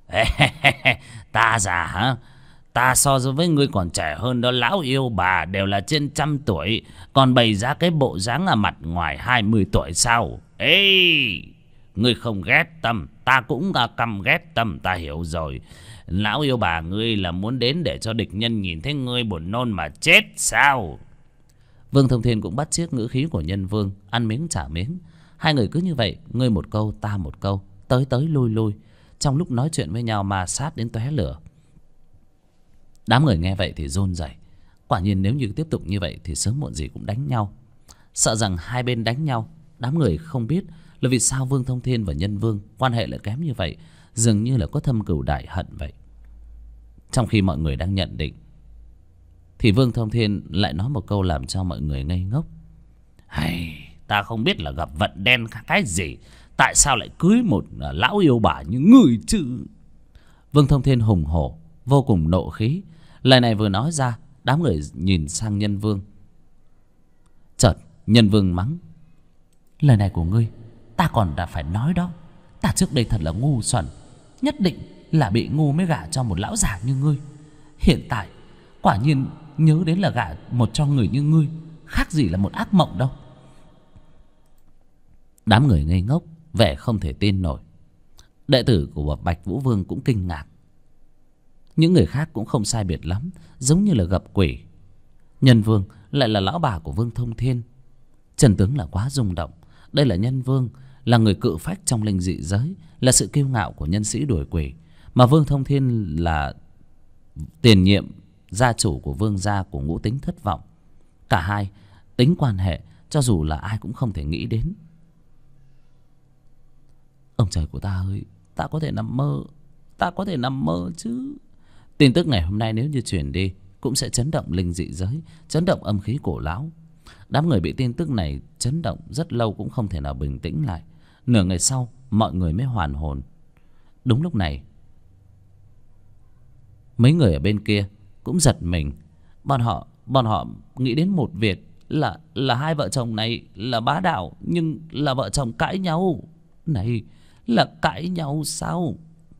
S1: Ta già hả? Ta so với ngươi còn trẻ hơn đó lão yêu bà, đều là trên 100 tuổi, còn bày ra cái bộ dáng ở mặt ngoài 20 tuổi sao? Ê, ngươi không ghét tâm, ta cũng căm ghét tâm, ta hiểu rồi. Lão yêu bà ngươi là muốn đến để cho địch nhân nhìn thấy ngươi buồn nôn mà chết sao? Vương Thông Thiên cũng bắt chước ngữ khí của Nhân Vương, ăn miếng trả miếng. Hai người cứ như vậy, ngươi một câu ta một câu, tới tới lui lui, trong lúc nói chuyện với nhau ma sát đến tóe lửa. Đám người nghe vậy thì run rẩy. Quả nhiên nếu như tiếp tục như vậy thì sớm muộn gì cũng đánh nhau. Sợ rằng hai bên đánh nhau, đám người không biết là vì sao Vương Thông Thiên và Nhân Vương quan hệ lại kém như vậy, dường như là có thâm cừu đại hận vậy. Trong khi mọi người đang nhận định thì Vương Thông Thiên lại nói một câu làm cho mọi người ngây ngốc. Hay, ta không biết là gặp vận đen cái gì, tại sao lại cưới một lão yêu bà như người chứ? Vương Thông Thiên hùng hổ, vô cùng nộ khí. Lời này vừa nói ra, đám người nhìn sang Nhân Vương. Chợt Nhân Vương mắng: lời này của ngươi ta còn đã phải nói đó. Ta trước đây thật là ngu xuẩn, nhất định là bị ngu mới gả cho một lão già như ngươi. Hiện tại quả nhiên nhớ đến là gả một cho người như ngươi, khác gì là một ác mộng đâu. Đám người ngây ngốc, vẻ không thể tin nổi. Đệ tử của Bạch Vũ Vương cũng kinh ngạc. Những người khác cũng không sai biệt lắm, giống như là gặp quỷ. Nhân Vương lại là lão bà của Vương Thông Thiên. Trần tướng là quá rung động. Đây là Nhân Vương, là người cự phách trong linh dị giới, là sự kiêu ngạo của nhân sĩ đuổi quỷ. Mà Vương Thông Thiên là tiền nhiệm gia chủ của Vương gia của Ngũ Tính Thất Vọng. Cả hai tính quan hệ cho dù là ai cũng không thể nghĩ đến. Ông trời của ta ơi, ta có thể nằm mơ, ta có thể nằm mơ chứ. Tin tức ngày hôm nay nếu như truyền đi cũng sẽ chấn động linh dị giới, chấn động âm khí cổ lão. Đám người bị tin tức này chấn động rất lâu cũng không thể nào bình tĩnh lại. Nửa ngày sau mọi người mới hoàn hồn. Đúng lúc này mấy người ở bên kia cũng giật mình. Bọn họ nghĩ đến một việc là hai vợ chồng này là bá đạo, nhưng là vợ chồng cãi nhau. Này là cãi nhau sao?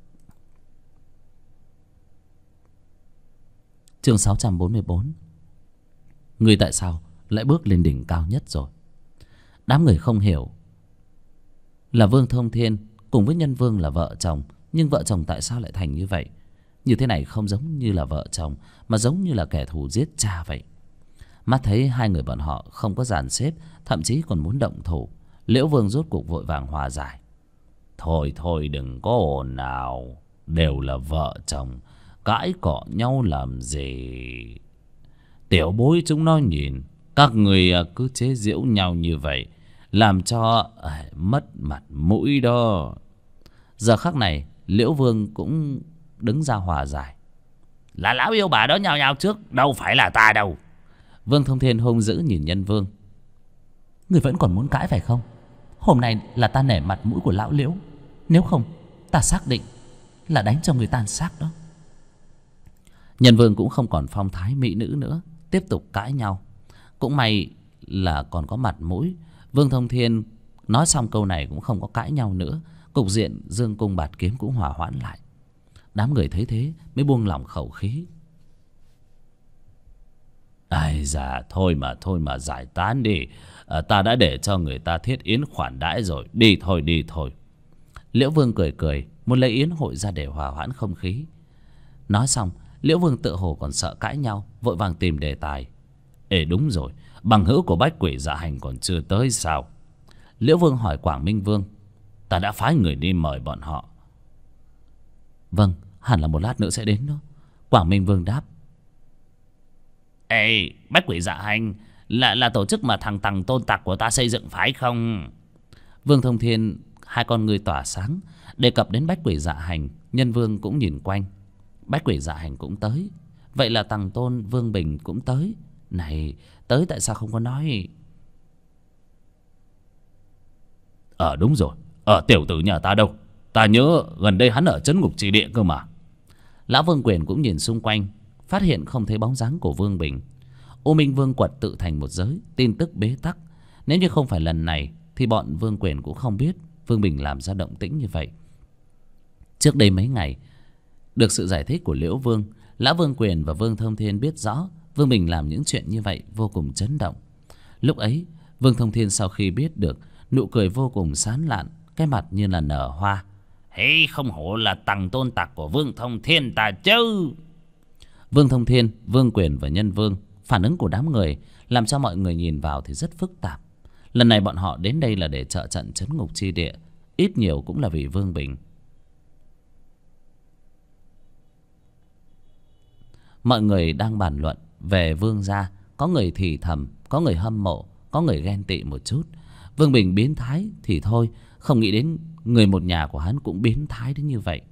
S1: Chương 644. Người tại sao lại bước lên đỉnh cao nhất rồi? Đám người không hiểu là Vương Thông Thiên cùng với Nhân Vương là vợ chồng, nhưng vợ chồng tại sao lại thành như vậy? Như thế này không giống như là vợ chồng, mà giống như là kẻ thù giết cha vậy. Mắt thấy hai người bọn họ không có dàn xếp, thậm chí còn muốn động thủ, Liễu Vương rốt cuộc vội vàng hòa giải. Thôi thôi đừng có ồn nào, đều là vợ chồng, cãi cọ nhau làm gì? Tiểu bối chúng nó nhìn các người cứ chế giễu nhau như vậy, làm cho mất mặt mũi đó. Giờ khắc này Liễu Vương cũng đứng ra hòa giải. Là lão yêu bà đó nhao nhao trước, đâu phải là ta đâu. Vương Thông Thiên hung dữ nhìn Nhân Vương. Người vẫn còn muốn cãi phải không? Hôm nay là ta nể mặt mũi của lão Liễu, nếu không ta xác định là đánh cho người tan xác đó. Nhân Vương cũng không còn phong thái mỹ nữ nữa, tiếp tục cãi nhau. Cũng may là còn có mặt mũi. Vương Thông Thiên nói xong câu này cũng không có cãi nhau nữa. Cục diện dương cung bạt kiếm cũng hòa hoãn lại. Đám người thấy thế mới buông lỏng khẩu khí. Ai dạ, thôi mà giải tán đi. Ta đã để cho người ta thiết yến khoản đãi rồi, đi thôi. Liễu Vương cười cười, muốn lấy yến hội ra để hòa hoãn không khí. Nói xong Liễu Vương tựa hồ còn sợ cãi nhau, vội vàng tìm đề tài. Ê đúng rồi, bằng hữu của Bách Quỷ Dạ Hành còn chưa tới sao? Liễu Vương hỏi Quảng Minh Vương. Ta đã phái người đi mời bọn họ. Vâng, hẳn là một lát nữa sẽ đến đó. Quảng Minh Vương đáp. Ê, Bách Quỷ Dạ Hành là tổ chức mà thằng Tằng Tôn Tặc của ta xây dựng phải không? Vương Thông Thiên Hai con ngươi tỏa sáng. Đề cập đến Bách Quỷ Dạ Hành, Nhân Vương cũng nhìn quanh. Bách Quỷ Dạ Hành cũng tới. Vậy là Tằng Tôn Vương Bình cũng tới. Này, tới tại sao không có nói?
S2: Đúng rồi, tiểu tử nhà ta đâu? Ta nhớ gần đây hắn ở trấn ngục chi địa cơ mà.
S1: Lão Vương Quyền cũng nhìn xung quanh, phát hiện không thấy bóng dáng của Vương Bình. U Minh Vương Quật tự thành một giới, tin tức bế tắc. Nếu như không phải lần này thì bọn Vương Quyền cũng không biết Vương Bình làm ra động tĩnh như vậy. Trước đây mấy ngày, được sự giải thích của Liễu Vương, Lão Vương Quyền và Vương Thông Thiên biết rõ Vương Bình làm những chuyện như vậy vô cùng chấn động. Lúc ấy Vương Thông Thiên sau khi biết được, nụ cười vô cùng sán lạn, cái mặt như là nở hoa.
S2: Hey, không hổ là Tằng Tôn tặc của Vương Thông Thiên ta chứ.
S1: Vương Thông Thiên, Vương Quyền và Nhân Vương, phản ứng của đám người làm cho mọi người nhìn vào thì rất phức tạp. Lần này bọn họ đến đây là để trợ trận trấn ngục chi địa, ít nhiều cũng là vì Vương Bình. Mọi người đang bàn luận về Vương gia, có người thì thầm, có người hâm mộ, có người ghen tị một chút. Vương Bình biến thái thì thôi, không nghĩ đến người một nhà của hắn cũng biến thái đến như vậy.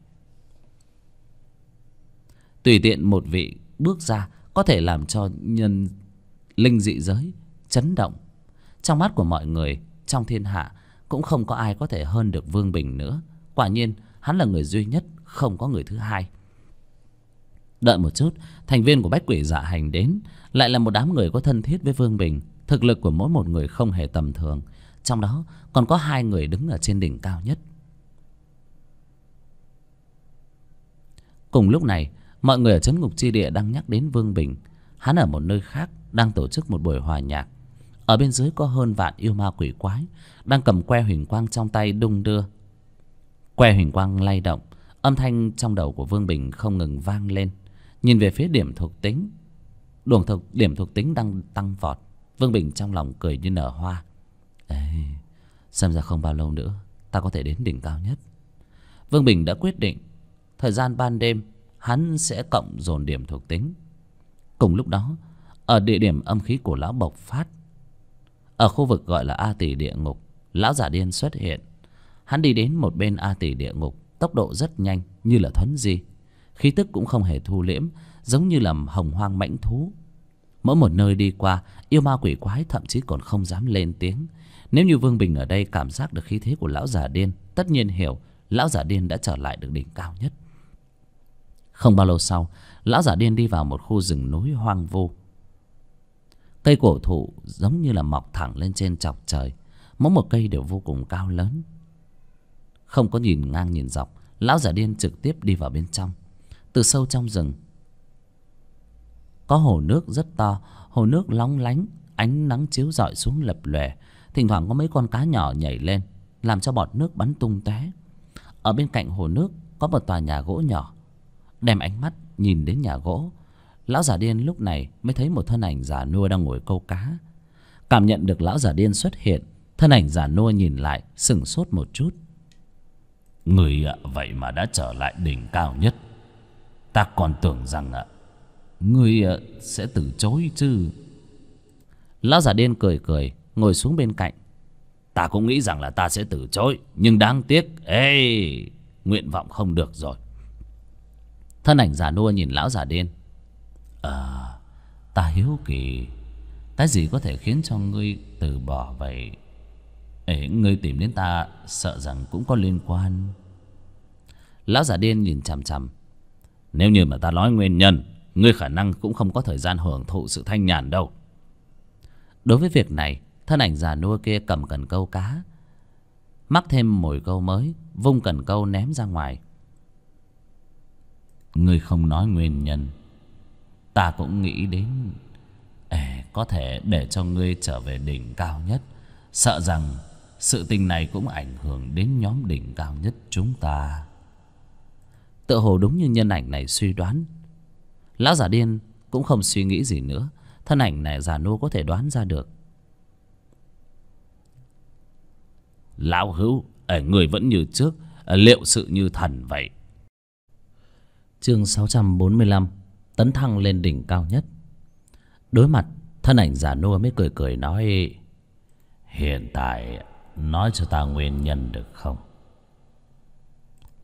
S1: Tùy tiện một vị bước ra có thể làm cho nhân linh dị giới chấn động. Trong mắt của mọi người, trong thiên hạ cũng không có ai có thể hơn được Vương Bình nữa. Quả nhiên hắn là người duy nhất, không có người thứ hai. Đợi một chút, thành viên của Bách Quỷ Dạ Hành đến, lại là một đám người có thân thiết với Vương Bình. Thực lực của mỗi một người không hề tầm thường, trong đó còn có hai người đứng ở trên đỉnh cao nhất. Cùng lúc này, mọi người ở trấn ngục chi địa đang nhắc đến Vương Bình. Hắn ở một nơi khác đang tổ chức một buổi hòa nhạc. Ở bên dưới có hơn vạn yêu ma quỷ quái đang cầm que huỳnh quang trong tay đung đưa. Que huỳnh quang lay động, âm thanh trong đầu của Vương Bình không ngừng vang lên. Nhìn về phía điểm thuộc tính, điểm thuộc tính đang tăng vọt. Vương Bình trong lòng cười như nở hoa. Ê, xem ra không bao lâu nữa ta có thể đến đỉnh cao nhất. Vương Bình đã quyết định thời gian ban đêm hắn sẽ cộng dồn điểm thuộc tính. Cùng lúc đó, ở địa điểm âm khí của lão bộc phát, ở khu vực gọi là A Tỷ địa ngục, lão giả điên xuất hiện. Hắn đi đến một bên A Tỷ địa ngục, tốc độ rất nhanh như là thuấn di, khí tức cũng không hề thu liễm, giống như là hồng hoang mãnh thú. Mỗi một nơi đi qua, yêu ma quỷ quái thậm chí còn không dám lên tiếng. Nếu như Vương Bình ở đây cảm giác được khí thế của lão giả điên, tất nhiên hiểu lão giả điên đã trở lại được đỉnh cao nhất. Không bao lâu sau, lão giả điên đi vào một khu rừng núi hoang vu. Cây cổ thụ giống như là mọc thẳng lên trên chọc trời, mỗi một cây đều vô cùng cao lớn, không có nhìn ngang nhìn dọc. Lão giả điên trực tiếp đi vào bên trong. Từ sâu trong rừng có hồ nước rất to, hồ nước lóng lánh, ánh nắng chiếu rọi xuống lập lòe. Thỉnh thoảng có mấy con cá nhỏ nhảy lên, làm cho bọt nước bắn tung tóe. Ở bên cạnh hồ nước có một tòa nhà gỗ nhỏ. Đem ánh mắt nhìn đến nhà gỗ, lão giả điên lúc này mới thấy một thân ảnh già nua đang ngồi câu cá. Cảm nhận được lão giả điên xuất hiện, thân ảnh già nua nhìn lại sửng sốt một chút.
S2: Người vậy mà đã trở lại đỉnh cao nhất. Ta còn tưởng rằng ngươi sẽ từ chối chứ.
S1: Lão giả điên cười cười, ngồi xuống bên cạnh.
S2: Ta cũng nghĩ rằng là ta sẽ từ chối, nhưng đáng tiếc, nguyện vọng không được rồi.
S1: Thân ảnh già nua nhìn lão giả điên.
S2: Ta hiếu kỳ, cái gì có thể khiến cho ngươi từ bỏ vậy? Ngươi tìm đến ta sợ rằng cũng có liên quan.
S1: Lão giả điên nhìn chằm chằm.
S2: Nếu như mà ta nói nguyên nhân, ngươi khả năng cũng không có thời gian hưởng thụ sự thanh nhàn đâu.
S1: Đối với việc này, thân ảnh già nua kia cầm cần câu cá, mắc thêm mồi câu mới, vung cần câu ném ra ngoài.
S2: Ngươi không nói nguyên nhân, ta cũng nghĩ đến có thể để cho ngươi trở về đỉnh cao nhất. Sợ rằng sự tình này cũng ảnh hưởng đến nhóm đỉnh cao nhất chúng ta.
S1: Tựa hồ đúng như nhân ảnh này suy đoán. Lão giả điên cũng không suy nghĩ gì nữa. Thân ảnh này già nua có thể đoán ra được.
S2: Lão hữu, người vẫn như trước, liệu sự như thần vậy.
S1: Chương 645, tấn thăng lên đỉnh cao nhất. Đối mặt, thân ảnh già nua mới cười nói:
S2: Hiện tại nói cho ta nguyên nhân được không?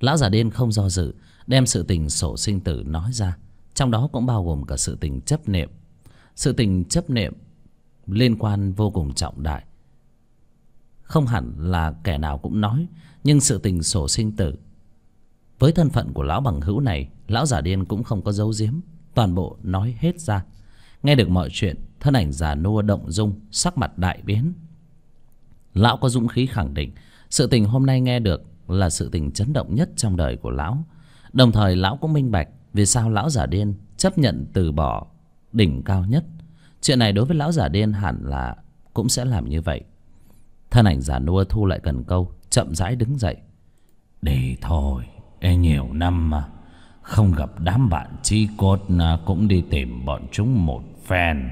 S1: Lão già điên không do dự, đem sự tình sổ sinh tử nói ra. Trong đó cũng bao gồm cả sự tình chấp niệm. Sự tình chấp niệm liên quan vô cùng trọng đại, không hẳn là kẻ nào cũng nói. Nhưng sự tình sổ sinh tử, với thân phận của lão bằng hữu này, lão già điên cũng không có giấu giếm, toàn bộ nói hết ra. Nghe được mọi chuyện, thân ảnh già nua động dung, sắc mặt đại biến. Lão có dũng khí khẳng định sự tình hôm nay nghe được là sự tình chấn động nhất trong đời của lão. Đồng thời lão cũng minh bạch vì sao lão già điên chấp nhận từ bỏ đỉnh cao nhất. Chuyện này đối với lão già điên hẳn là cũng sẽ làm như vậy. Thân ảnh già nua thu lại cần câu, chậm rãi đứng dậy.
S2: Đi thôi, nhiều năm mà không gặp đám bạn chí cốt, cũng đi tìm bọn chúng một phen.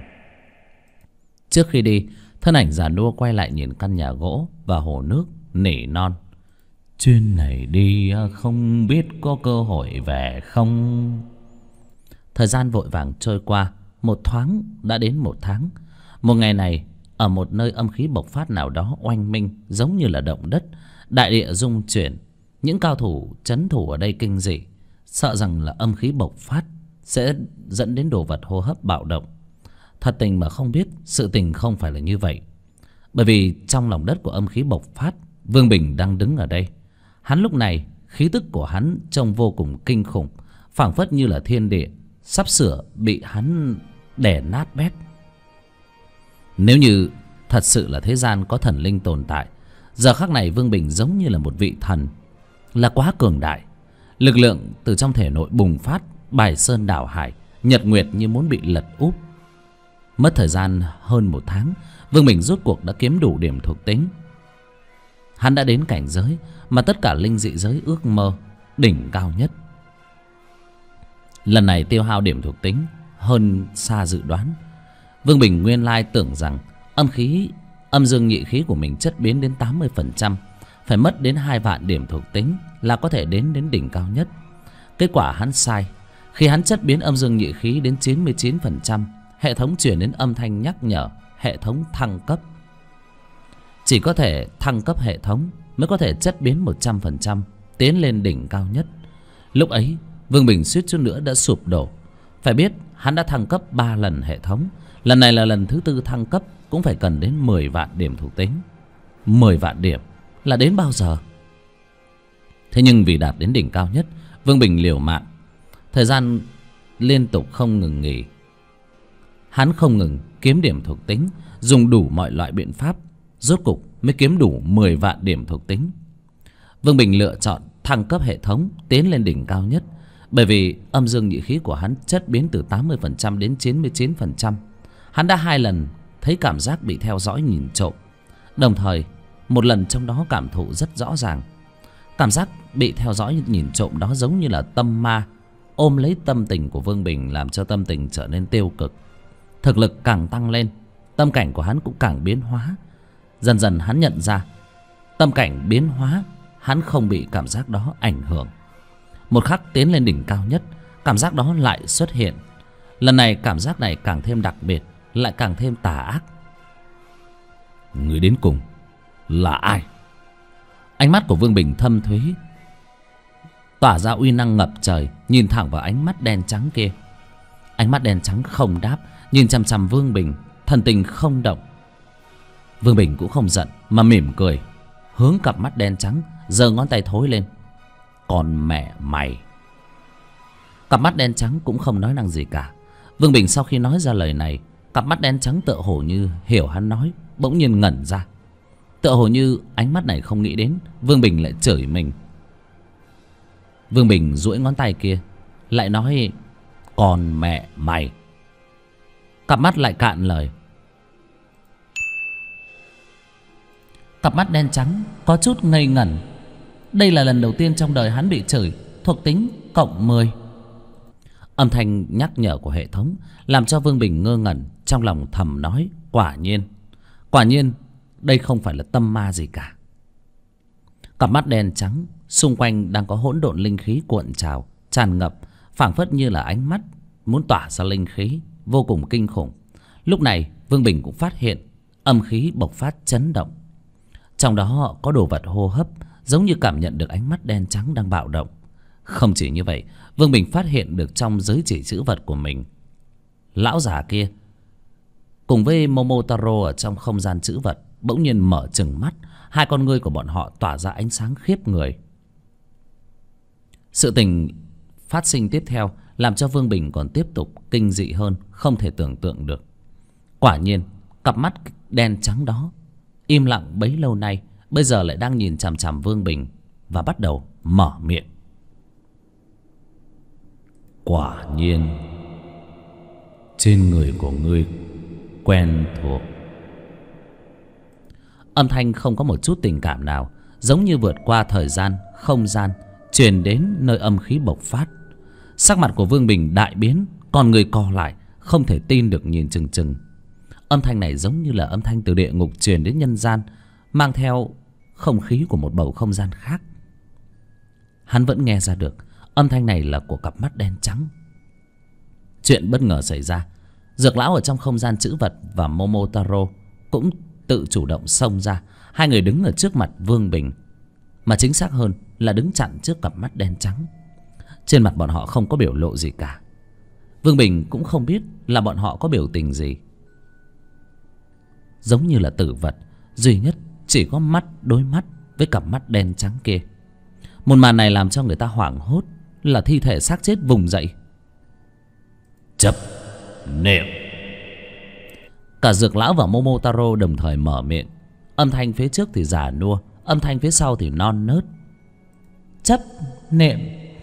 S1: Trước khi đi, thân ảnh già nua quay lại nhìn căn nhà gỗ và hồ nước, nỉ non.
S2: Chuyến này đi không biết có cơ hội về không?
S1: Thời gian vội vàng trôi qua, một thoáng đã đến một tháng. Một ngày này, ở một nơi âm khí bộc phát nào đó oanh minh, giống như là động đất, đại địa rung chuyển. Những cao thủ trấn thủ ở đây kinh dị, sợ rằng là âm khí bộc phát sẽ dẫn đến đồ vật hô hấp bạo động. Thật tình mà không biết, sự tình không phải là như vậy. Bởi vì trong lòng đất của âm khí bộc phát, Vương Bình đang đứng ở đây. Hắn lúc này, khí tức của hắn trông vô cùng kinh khủng, phảng phất như là thiên địa sắp sửa bị hắn đè nát bét. Nếu như thật sự là thế gian có thần linh tồn tại, giờ khắc này Vương Bình giống như là một vị thần, là quá cường đại. Lực lượng từ trong thể nội bùng phát, bài sơn đảo hải, nhật nguyệt như muốn bị lật úp. Mất thời gian hơn một tháng, Vương Bình rốt cuộc đã kiếm đủ điểm thuộc tính. Hắn đã đến cảnh giới mà tất cả linh dị giới ước mơ, đỉnh cao nhất. Lần này tiêu hao điểm thuộc tính hơn xa dự đoán. Vương Bình nguyên lai tưởng rằng âm dương nhị khí của mình chất biến đến 80%, phải mất đến 2 vạn điểm thuộc tính là có thể đến đỉnh cao nhất. Kết quả hắn sai. Khi hắn chất biến âm dương nhị khí đến 99%, hệ thống truyền đến âm thanh nhắc nhở hệ thống thăng cấp. Chỉ có thể thăng cấp hệ thống mới có thể chất biến 100%, tiến lên đỉnh cao nhất. Lúc ấy Vương Bình suýt chút nữa đã sụp đổ. Phải biết hắn đã thăng cấp 3 lần hệ thống, lần này là lần thứ 4 thăng cấp, cũng phải cần đến 10 vạn điểm thuộc tính. 10 vạn điểm là đến bao giờ? Thế nhưng vì đạt đến đỉnh cao nhất, Vương Bình liều mạng. Thời gian liên tục không ngừng nghỉ, hắn không ngừng kiếm điểm thuộc tính, dùng đủ mọi loại biện pháp, rốt cục mới kiếm đủ 10 vạn điểm thuộc tính. Vương Bình lựa chọn thăng cấp hệ thống, tiến lên đỉnh cao nhất. Bởi vì âm dương nhị khí của hắn chất biến từ 80% đến 99%. Hắn đã 2 lần thấy cảm giác bị theo dõi nhìn trộm. Đồng thời một lần trong đó cảm thụ rất rõ ràng. Cảm giác bị theo dõi nhìn trộm đó giống như là tâm ma ôm lấy tâm tình của Vương Bình, làm cho tâm tình trở nên tiêu cực. Thực lực càng tăng lên, tâm cảnh của hắn cũng càng biến hóa. Dần dần hắn nhận ra tâm cảnh biến hóa, hắn không bị cảm giác đó ảnh hưởng. Một khắc tiến lên đỉnh cao nhất, cảm giác đó lại xuất hiện. Lần này cảm giác này càng thêm đặc biệt, lại càng thêm tà ác.
S2: Người đến cùng là ai?
S1: Ánh mắt của Vương Bình thâm thúy, tỏa ra uy năng ngập trời, nhìn thẳng vào ánh mắt đen trắng kia. Ánh mắt đen trắng không đáp, nhìn chằm chằm Vương Bình, thần tình không động. Vương Bình cũng không giận mà mỉm cười, hướng cặp mắt đen trắng, giơ ngón tay thối lên. Còn mẹ mày! Cặp mắt đen trắng cũng không nói năng gì cả. Vương Bình sau khi nói ra lời này, cặp mắt đen trắng tựa hồ như hiểu hắn nói, bỗng nhiên ngẩn ra. Tựa hồ như ánh mắt này không nghĩ đến Vương Bình lại chửi mình. Vương Bình duỗi ngón tay kia, lại nói còn mẹ mày. Cặp mắt lại cạn lời. Cặp mắt đen trắng có chút ngây ngẩn. Đây là lần đầu tiên trong đời hắn bị chửi thuộc tính cộng 10. Âm thanh nhắc nhở của hệ thống làm cho Vương Bình ngơ ngẩn, trong lòng thầm nói quả nhiên đây không phải là tâm ma gì cả. Cặp mắt đen trắng xung quanh đang có hỗn độn linh khí cuộn trào tràn ngập, phảng phất như là ánh mắt muốn tỏa ra linh khí vô cùng kinh khủng. Lúc này Vương Bình cũng phát hiện âm khí bộc phát chấn động, trong đó có đồ vật hô hấp giống như cảm nhận được ánh mắt đen trắng đang bạo động. Không chỉ như vậy, Vương Bình phát hiện được trong giới chỉ chữ vật của mình, lão già kia cùng với Momotaro ở trong không gian chữ vật bỗng nhiên mở trừng mắt. Hai con ngươi của bọn họ tỏa ra ánh sáng khiếp người. Sự tình phát sinh tiếp theo làm cho Vương Bình còn tiếp tục kinh dị hơn, không thể tưởng tượng được. Quả nhiên, cặp mắt đen trắng đó im lặng bấy lâu nay bây giờ lại đang nhìn chằm chằm Vương Bình và bắt đầu mở miệng.
S2: Quả nhiên, trên người của ngươi quen thuộc.
S1: Âm thanh không có một chút tình cảm nào, giống như vượt qua thời gian, không gian, truyền đến nơi âm khí bộc phát. Sắc mặt của Vương Bình đại biến, con người co lại, không thể tin được nhìn chừng chừng. Âm thanh này giống như là âm thanh từ địa ngục truyền đến nhân gian, mang theo không khí của một bầu không gian khác. Hắn vẫn nghe ra được âm thanh này là của cặp mắt đen trắng. Chuyện bất ngờ xảy ra. Dược lão ở trong không gian chữ vật và Momotaro cũng tự chủ động xông ra. Hai người đứng ở trước mặt Vương Bình, mà chính xác hơn là đứng chặn trước cặp mắt đen trắng. Trên mặt bọn họ không có biểu lộ gì cả. Vương Bình cũng không biết là bọn họ có biểu tình gì. Giống như là tử vật, duy nhất chỉ có mắt đối mắt với cặp mắt đen trắng kia. Một màn này làm cho người ta hoảng hốt, là thi thể xác chết vùng dậy.
S2: Chấp niệm.
S1: Cả Dược lão và Momotaro đồng thời mở miệng. Âm thanh phía trước thì già nua, âm thanh phía sau thì non nớt. Chấp niệm.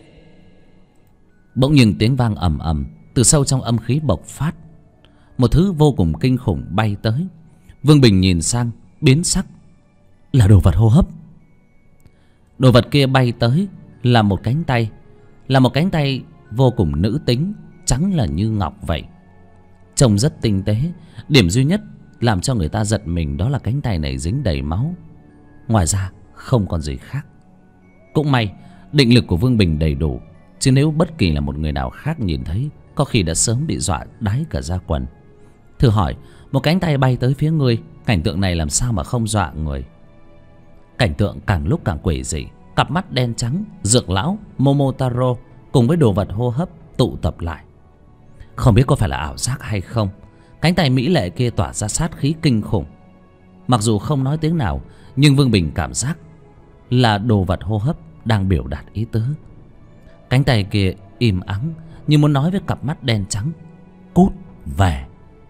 S1: Bỗng nhiên tiếng vang ầm ầm từ sâu trong âm khí bộc phát. Một thứ vô cùng kinh khủng bay tới. Vương Bình nhìn sang biến sắc. Là đồ vật hô hấp. Đồ vật kia bay tới là một cánh tay. Là một cánh tay vô cùng nữ tính, trắng là như ngọc vậy. Trông rất tinh tế. Điểm duy nhất làm cho người ta giật mình đó là cánh tay này dính đầy máu. Ngoài ra không còn gì khác. Cũng may định lực của Vương Bình đầy đủ, chứ nếu bất kỳ là một người nào khác nhìn thấy, có khi đã sớm bị dọa đái cả da quần. Thử hỏi, một cánh tay bay tới phía ngươi, cảnh tượng này làm sao mà không dọa người. Cảnh tượng càng lúc càng quỷ dị. Cặp mắt đen trắng, Dược lão, Momotaro cùng với đồ vật hô hấp tụ tập lại. Không biết có phải là ảo giác hay không, cánh tay mỹ lệ kia tỏa ra sát khí kinh khủng. Mặc dù không nói tiếng nào, nhưng Vương Bình cảm giác là đồ vật hô hấp đang biểu đạt ý tứ. Cánh tay kia im ắng, như muốn nói với cặp mắt đen trắng: cút về.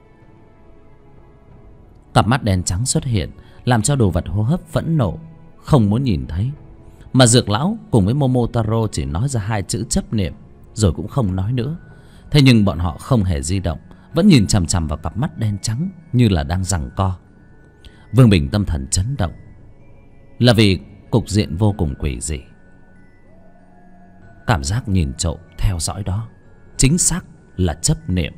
S1: Cặp mắt đen trắng xuất hiện, làm cho đồ vật hô hấp phẫn nộ, không muốn nhìn thấy. Mà Dược lão cùng với Momotaro chỉ nói ra hai chữ chấp niệm, rồi cũng không nói nữa. Thế nhưng bọn họ không hề di động, vẫn nhìn chằm chằm vào cặp mắt đen trắng như là đang giằng co. Vương Bình tâm thần chấn động, là vì cục diện vô cùng quỷ dị. Cảm giác nhìn trộm theo dõi đó chính xác là chấp niệm.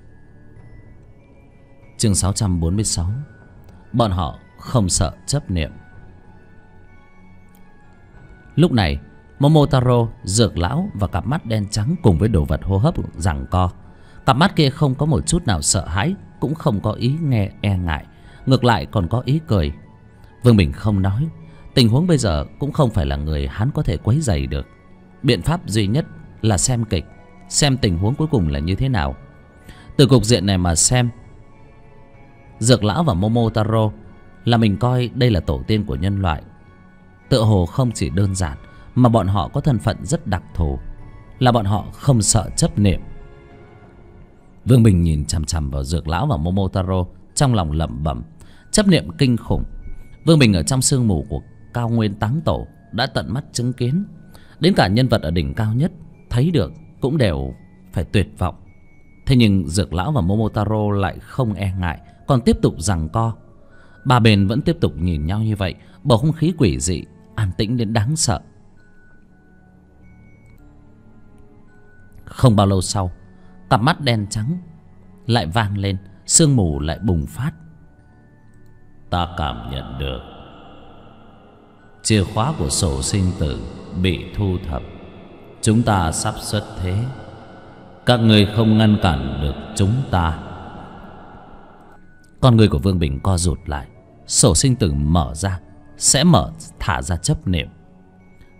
S1: Chương 646. Bọn họ không sợ chấp niệm. Lúc này Momotaro, Dược lão và cặp mắt đen trắng cùng với đồ vật hô hấp giằng co. Cặp mắt kia không có một chút nào sợ hãi, cũng không có ý e ngại, ngược lại còn có ý cười. Vương Bình không nói. Tình huống bây giờ cũng không phải là người hắn có thể quấy rầy được. Biện pháp duy nhất là xem kịch, xem tình huống cuối cùng là như thế nào. Từ cục diện này mà xem, Dược lão và Momotaro là mình coi đây là tổ tiên của nhân loại. Tựa hồ không chỉ đơn giản, mà bọn họ có thân phận rất đặc thù, là bọn họ không sợ chấp niệm. Vương Bình nhìn chằm chằm vào Dược lão và Momotaro, trong lòng lẩm bẩm: chấp niệm kinh khủng. Vương Bình ở trong sương mù của cao nguyên táng tổ đã tận mắt chứng kiến. Đến cả nhân vật ở đỉnh cao nhất thấy được cũng đều phải tuyệt vọng. Thế nhưng Dược lão và Momotaro lại không e ngại, còn tiếp tục giằng co. Ba bên vẫn tiếp tục nhìn nhau như vậy. Bầu không khí quỷ dị an tĩnh đến đáng sợ. Không bao lâu sau, cặp mắt đen trắng lại vang lên, sương mù lại bùng phát.
S2: Ta cảm nhận được chìa khóa của sổ sinh tử bị thu thập. Chúng ta sắp xuất thế. Các người không ngăn cản được chúng ta.
S1: Con người của Vương Bình co rụt lại. Sổ sinh tử mở ra, sẽ thả ra chấp niệm.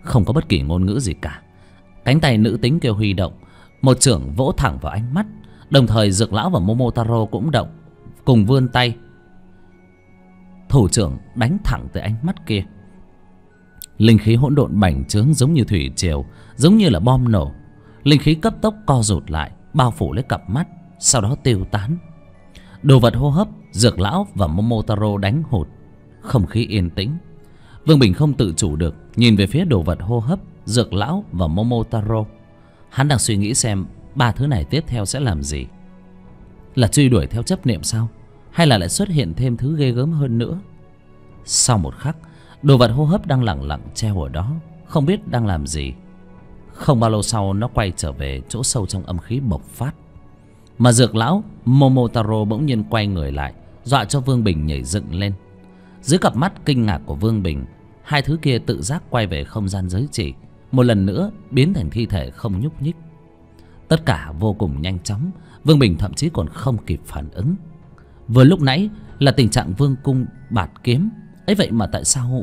S1: Không có bất kỳ ngôn ngữ gì cả. Cánh tay nữ tính kêu huy động, một chưởng vỗ thẳng vào ánh mắt. Đồng thời Dược lão và Momotaro cũng động, cùng vươn tay. Thủ trưởng đánh thẳng tới ánh mắt kia. Linh khí hỗn độn bành trướng giống như thủy triều, giống như là bom nổ. Linh khí cấp tốc co rụt lại, bao phủ lấy cặp mắt, sau đó tiêu tán. Đồ vật hô hấp, Dược lão và Momotaro đánh hụt. Không khí yên tĩnh. Vương Bình không tự chủ được nhìn về phía đồ vật hô hấp, Dược lão và Momotaro. Hắn đang suy nghĩ xem ba thứ này tiếp theo sẽ làm gì. Là truy đuổi theo chấp niệm sao, hay là lại xuất hiện thêm thứ ghê gớm hơn nữa? Sau một khắc, đồ vật hô hấp đang lẳng lặng treo ở đó, không biết đang làm gì. Không bao lâu sau, nó quay trở về chỗ sâu trong âm khí bộc phát. Mà Dược lão Momotaro bỗng nhiên quay người lại, dọa cho Vương Bình nhảy dựng lên. Dưới cặp mắt kinh ngạc của Vương Bình, hai thứ kia tự giác quay về không gian giới chỉ, một lần nữa biến thành thi thể không nhúc nhích. Tất cả vô cùng nhanh chóng, Vương Bình thậm chí còn không kịp phản ứng. Vừa lúc nãy là tình trạng vương cung bạt kiếm ấy, vậy mà tại sao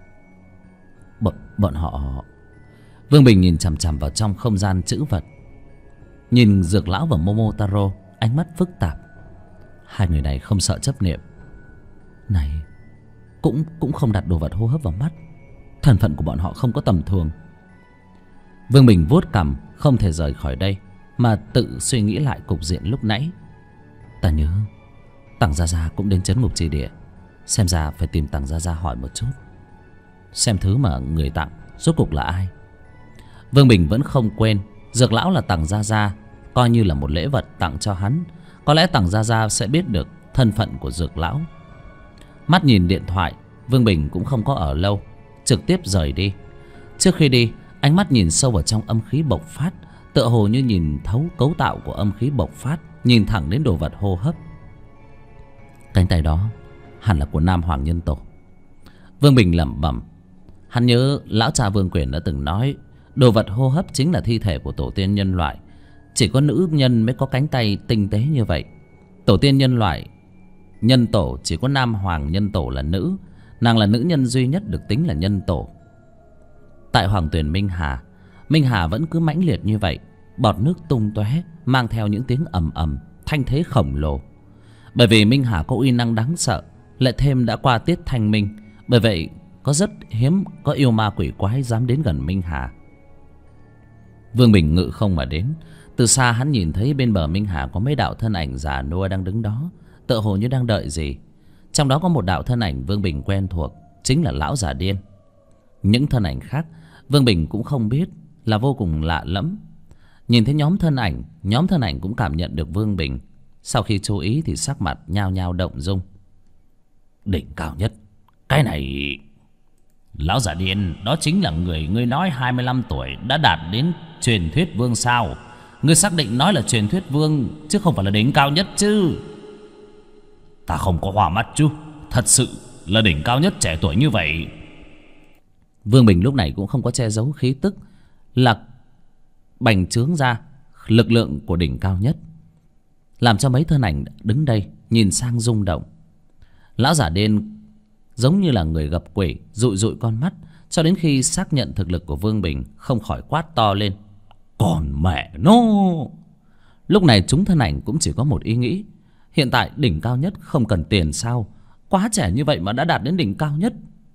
S1: bọn họ... Vương Bình nhìn chằm chằm vào trong không gian chữ vật, nhìn Dược lão và Momotaro, ánh mắt phức tạp. Hai người này không sợ chấp niệm này, cũng không đặt đồ vật hô hấp vào mắt. Thân phận của bọn họ không có tầm thường. Vương Bình vuốt cằm, không thể rời khỏi đây, mà tự suy nghĩ lại cục diện lúc nãy. Ta nhớ Tằng Gia Gia cũng đến trấn ngục chi địa, xem ra phải tìm Tằng Gia Gia hỏi một chút, xem thứ mà người tặng rốt cục là ai. Vương Bình vẫn không quên Dược lão là Tằng Gia Gia, coi như là một lễ vật tặng cho hắn. Có lẽ Tằng Gia Gia sẽ biết được thân phận của Dược lão. Mắt nhìn điện thoại, Vương Bình cũng không có ở lâu, trực tiếp rời đi. Trước khi đi, ánh mắt nhìn sâu vào trong âm khí bộc phát, tựa hồ như nhìn thấu cấu tạo của âm khí bộc phát, nhìn thẳng đến đồ vật hô hấp. Cánh tay đó hẳn là của Nam Hoàng Nhân Tổ. Vương Bình lẩm bẩm. Hắn nhớ lão cha Vương Quyền đã từng nói, đồ vật hô hấp chính là thi thể của tổ tiên nhân loại. Chỉ có nữ nhân mới có cánh tay tinh tế như vậy. Tổ tiên nhân loại nhân tổ chỉ có Nam Hoàng Nhân Tổ là nữ, nàng là nữ nhân duy nhất được tính là nhân tổ. Tại Hoàng Tuyền Minh Hà vẫn cứ mãnh liệt như vậy, bọt nước tung tóe, mang theo những tiếng ầm ầm, thanh thế khổng lồ. Bởi vì Minh Hà có uy năng đáng sợ, lại thêm đã qua tiết thanh minh, bởi vậy có rất hiếm có yêu ma quỷ quái dám đến gần Minh Hà. Vương Bình ngự không mà đến. Từ xa hắn nhìn thấy bên bờ Minh Hà có mấy đạo thân ảnh già nua đang đứng đó, tựa hồ như đang đợi gì. Trong đó có một đạo thân ảnh Vương Bình quen thuộc, chính là lão già điên. Những thân ảnh khác Vương Bình cũng không biết, là vô cùng lạ lẫm. Nhìn thấy nhóm thân ảnh cũng cảm nhận được Vương Bình. Sau khi chú ý thì sắc mặt nhao nhao động dung. Đỉnh cao nhất, cái này... Lão già điên, đó chính là người ngươi nói 25 tuổi đã đạt đến truyền thuyết vương sao? Ngươi xác định nói là truyền thuyết vương, chứ không phải là đỉnh cao nhất chứ? Ta không có hoa mắt chứ, thật sự là đỉnh cao nhất trẻ tuổi như vậy. Vương Bình lúc này cũng không có che giấu khí tức, là bành trướng ra lực lượng của đỉnh cao nhất, làm cho mấy thân ảnh đứng đây nhìn sang rung động. Lão giả đen giống như là người gặp quỷ, dụi dụi con mắt, cho đến khi xác nhận thực lực của Vương Bình, không khỏi quát to lên. Còn mẹ nó! Lúc này chúng thân ảnh cũng chỉ có một ý nghĩ. Hiện tại đỉnh cao nhất không cần tiền sao? Quá trẻ như vậy mà đã đạt đến đỉnh cao nhất.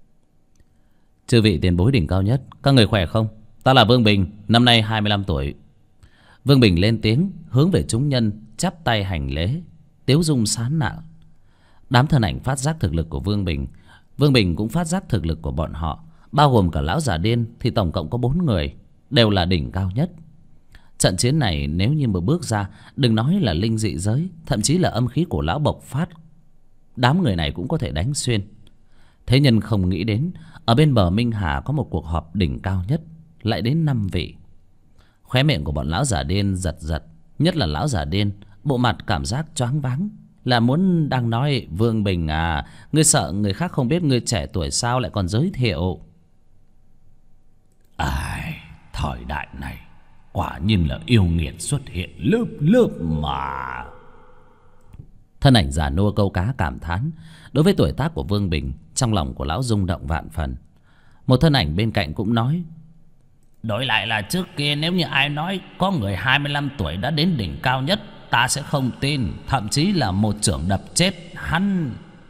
S1: Chư vị tiền bối đỉnh cao nhất, các người khỏe không? Ta là Vương Bình, năm nay 25 tuổi. Vương Bình lên tiếng, hướng về chúng nhân, chắp tay hành lễ, tiếu dung sán nạo. Đám thân ảnh phát giác thực lực của Vương Bình, Vương Bình cũng phát giác thực lực của bọn họ, bao gồm cả lão già điên, thì tổng cộng có 4 người, đều là đỉnh cao nhất. Trận chiến này nếu như mà bước ra, đừng nói là linh dị giới, thậm chí là âm khí của lão bộc phát, đám người này cũng có thể đánh xuyên. Thế nhân không nghĩ đến, ở bên bờ Minh Hà có một cuộc họp đỉnh cao nhất, lại đến 5 vị. Khóe miệng của bọn lão già điên giật giật, nhất là lão già điên, bộ mặt cảm giác choáng váng, là muốn đang nói: Vương Bình à, ngươi sợ người khác không biết ngươi trẻ tuổi sao lại còn giới thiệu? Ai, thời đại này quả nhiên là yêu nghiệt xuất hiện lớp lớp mà. Thân ảnh già nua câu cá cảm thán. Đối với tuổi tác của Vương Bình, trong lòng của lão rung động vạn phần. Một thân ảnh bên cạnh cũng nói:
S2: Đổi lại là trước kia nếu như ai nói có người 25 tuổi đã đến đỉnh cao nhất, ta sẽ không tin, thậm chí là một chưởng đập chết hắn.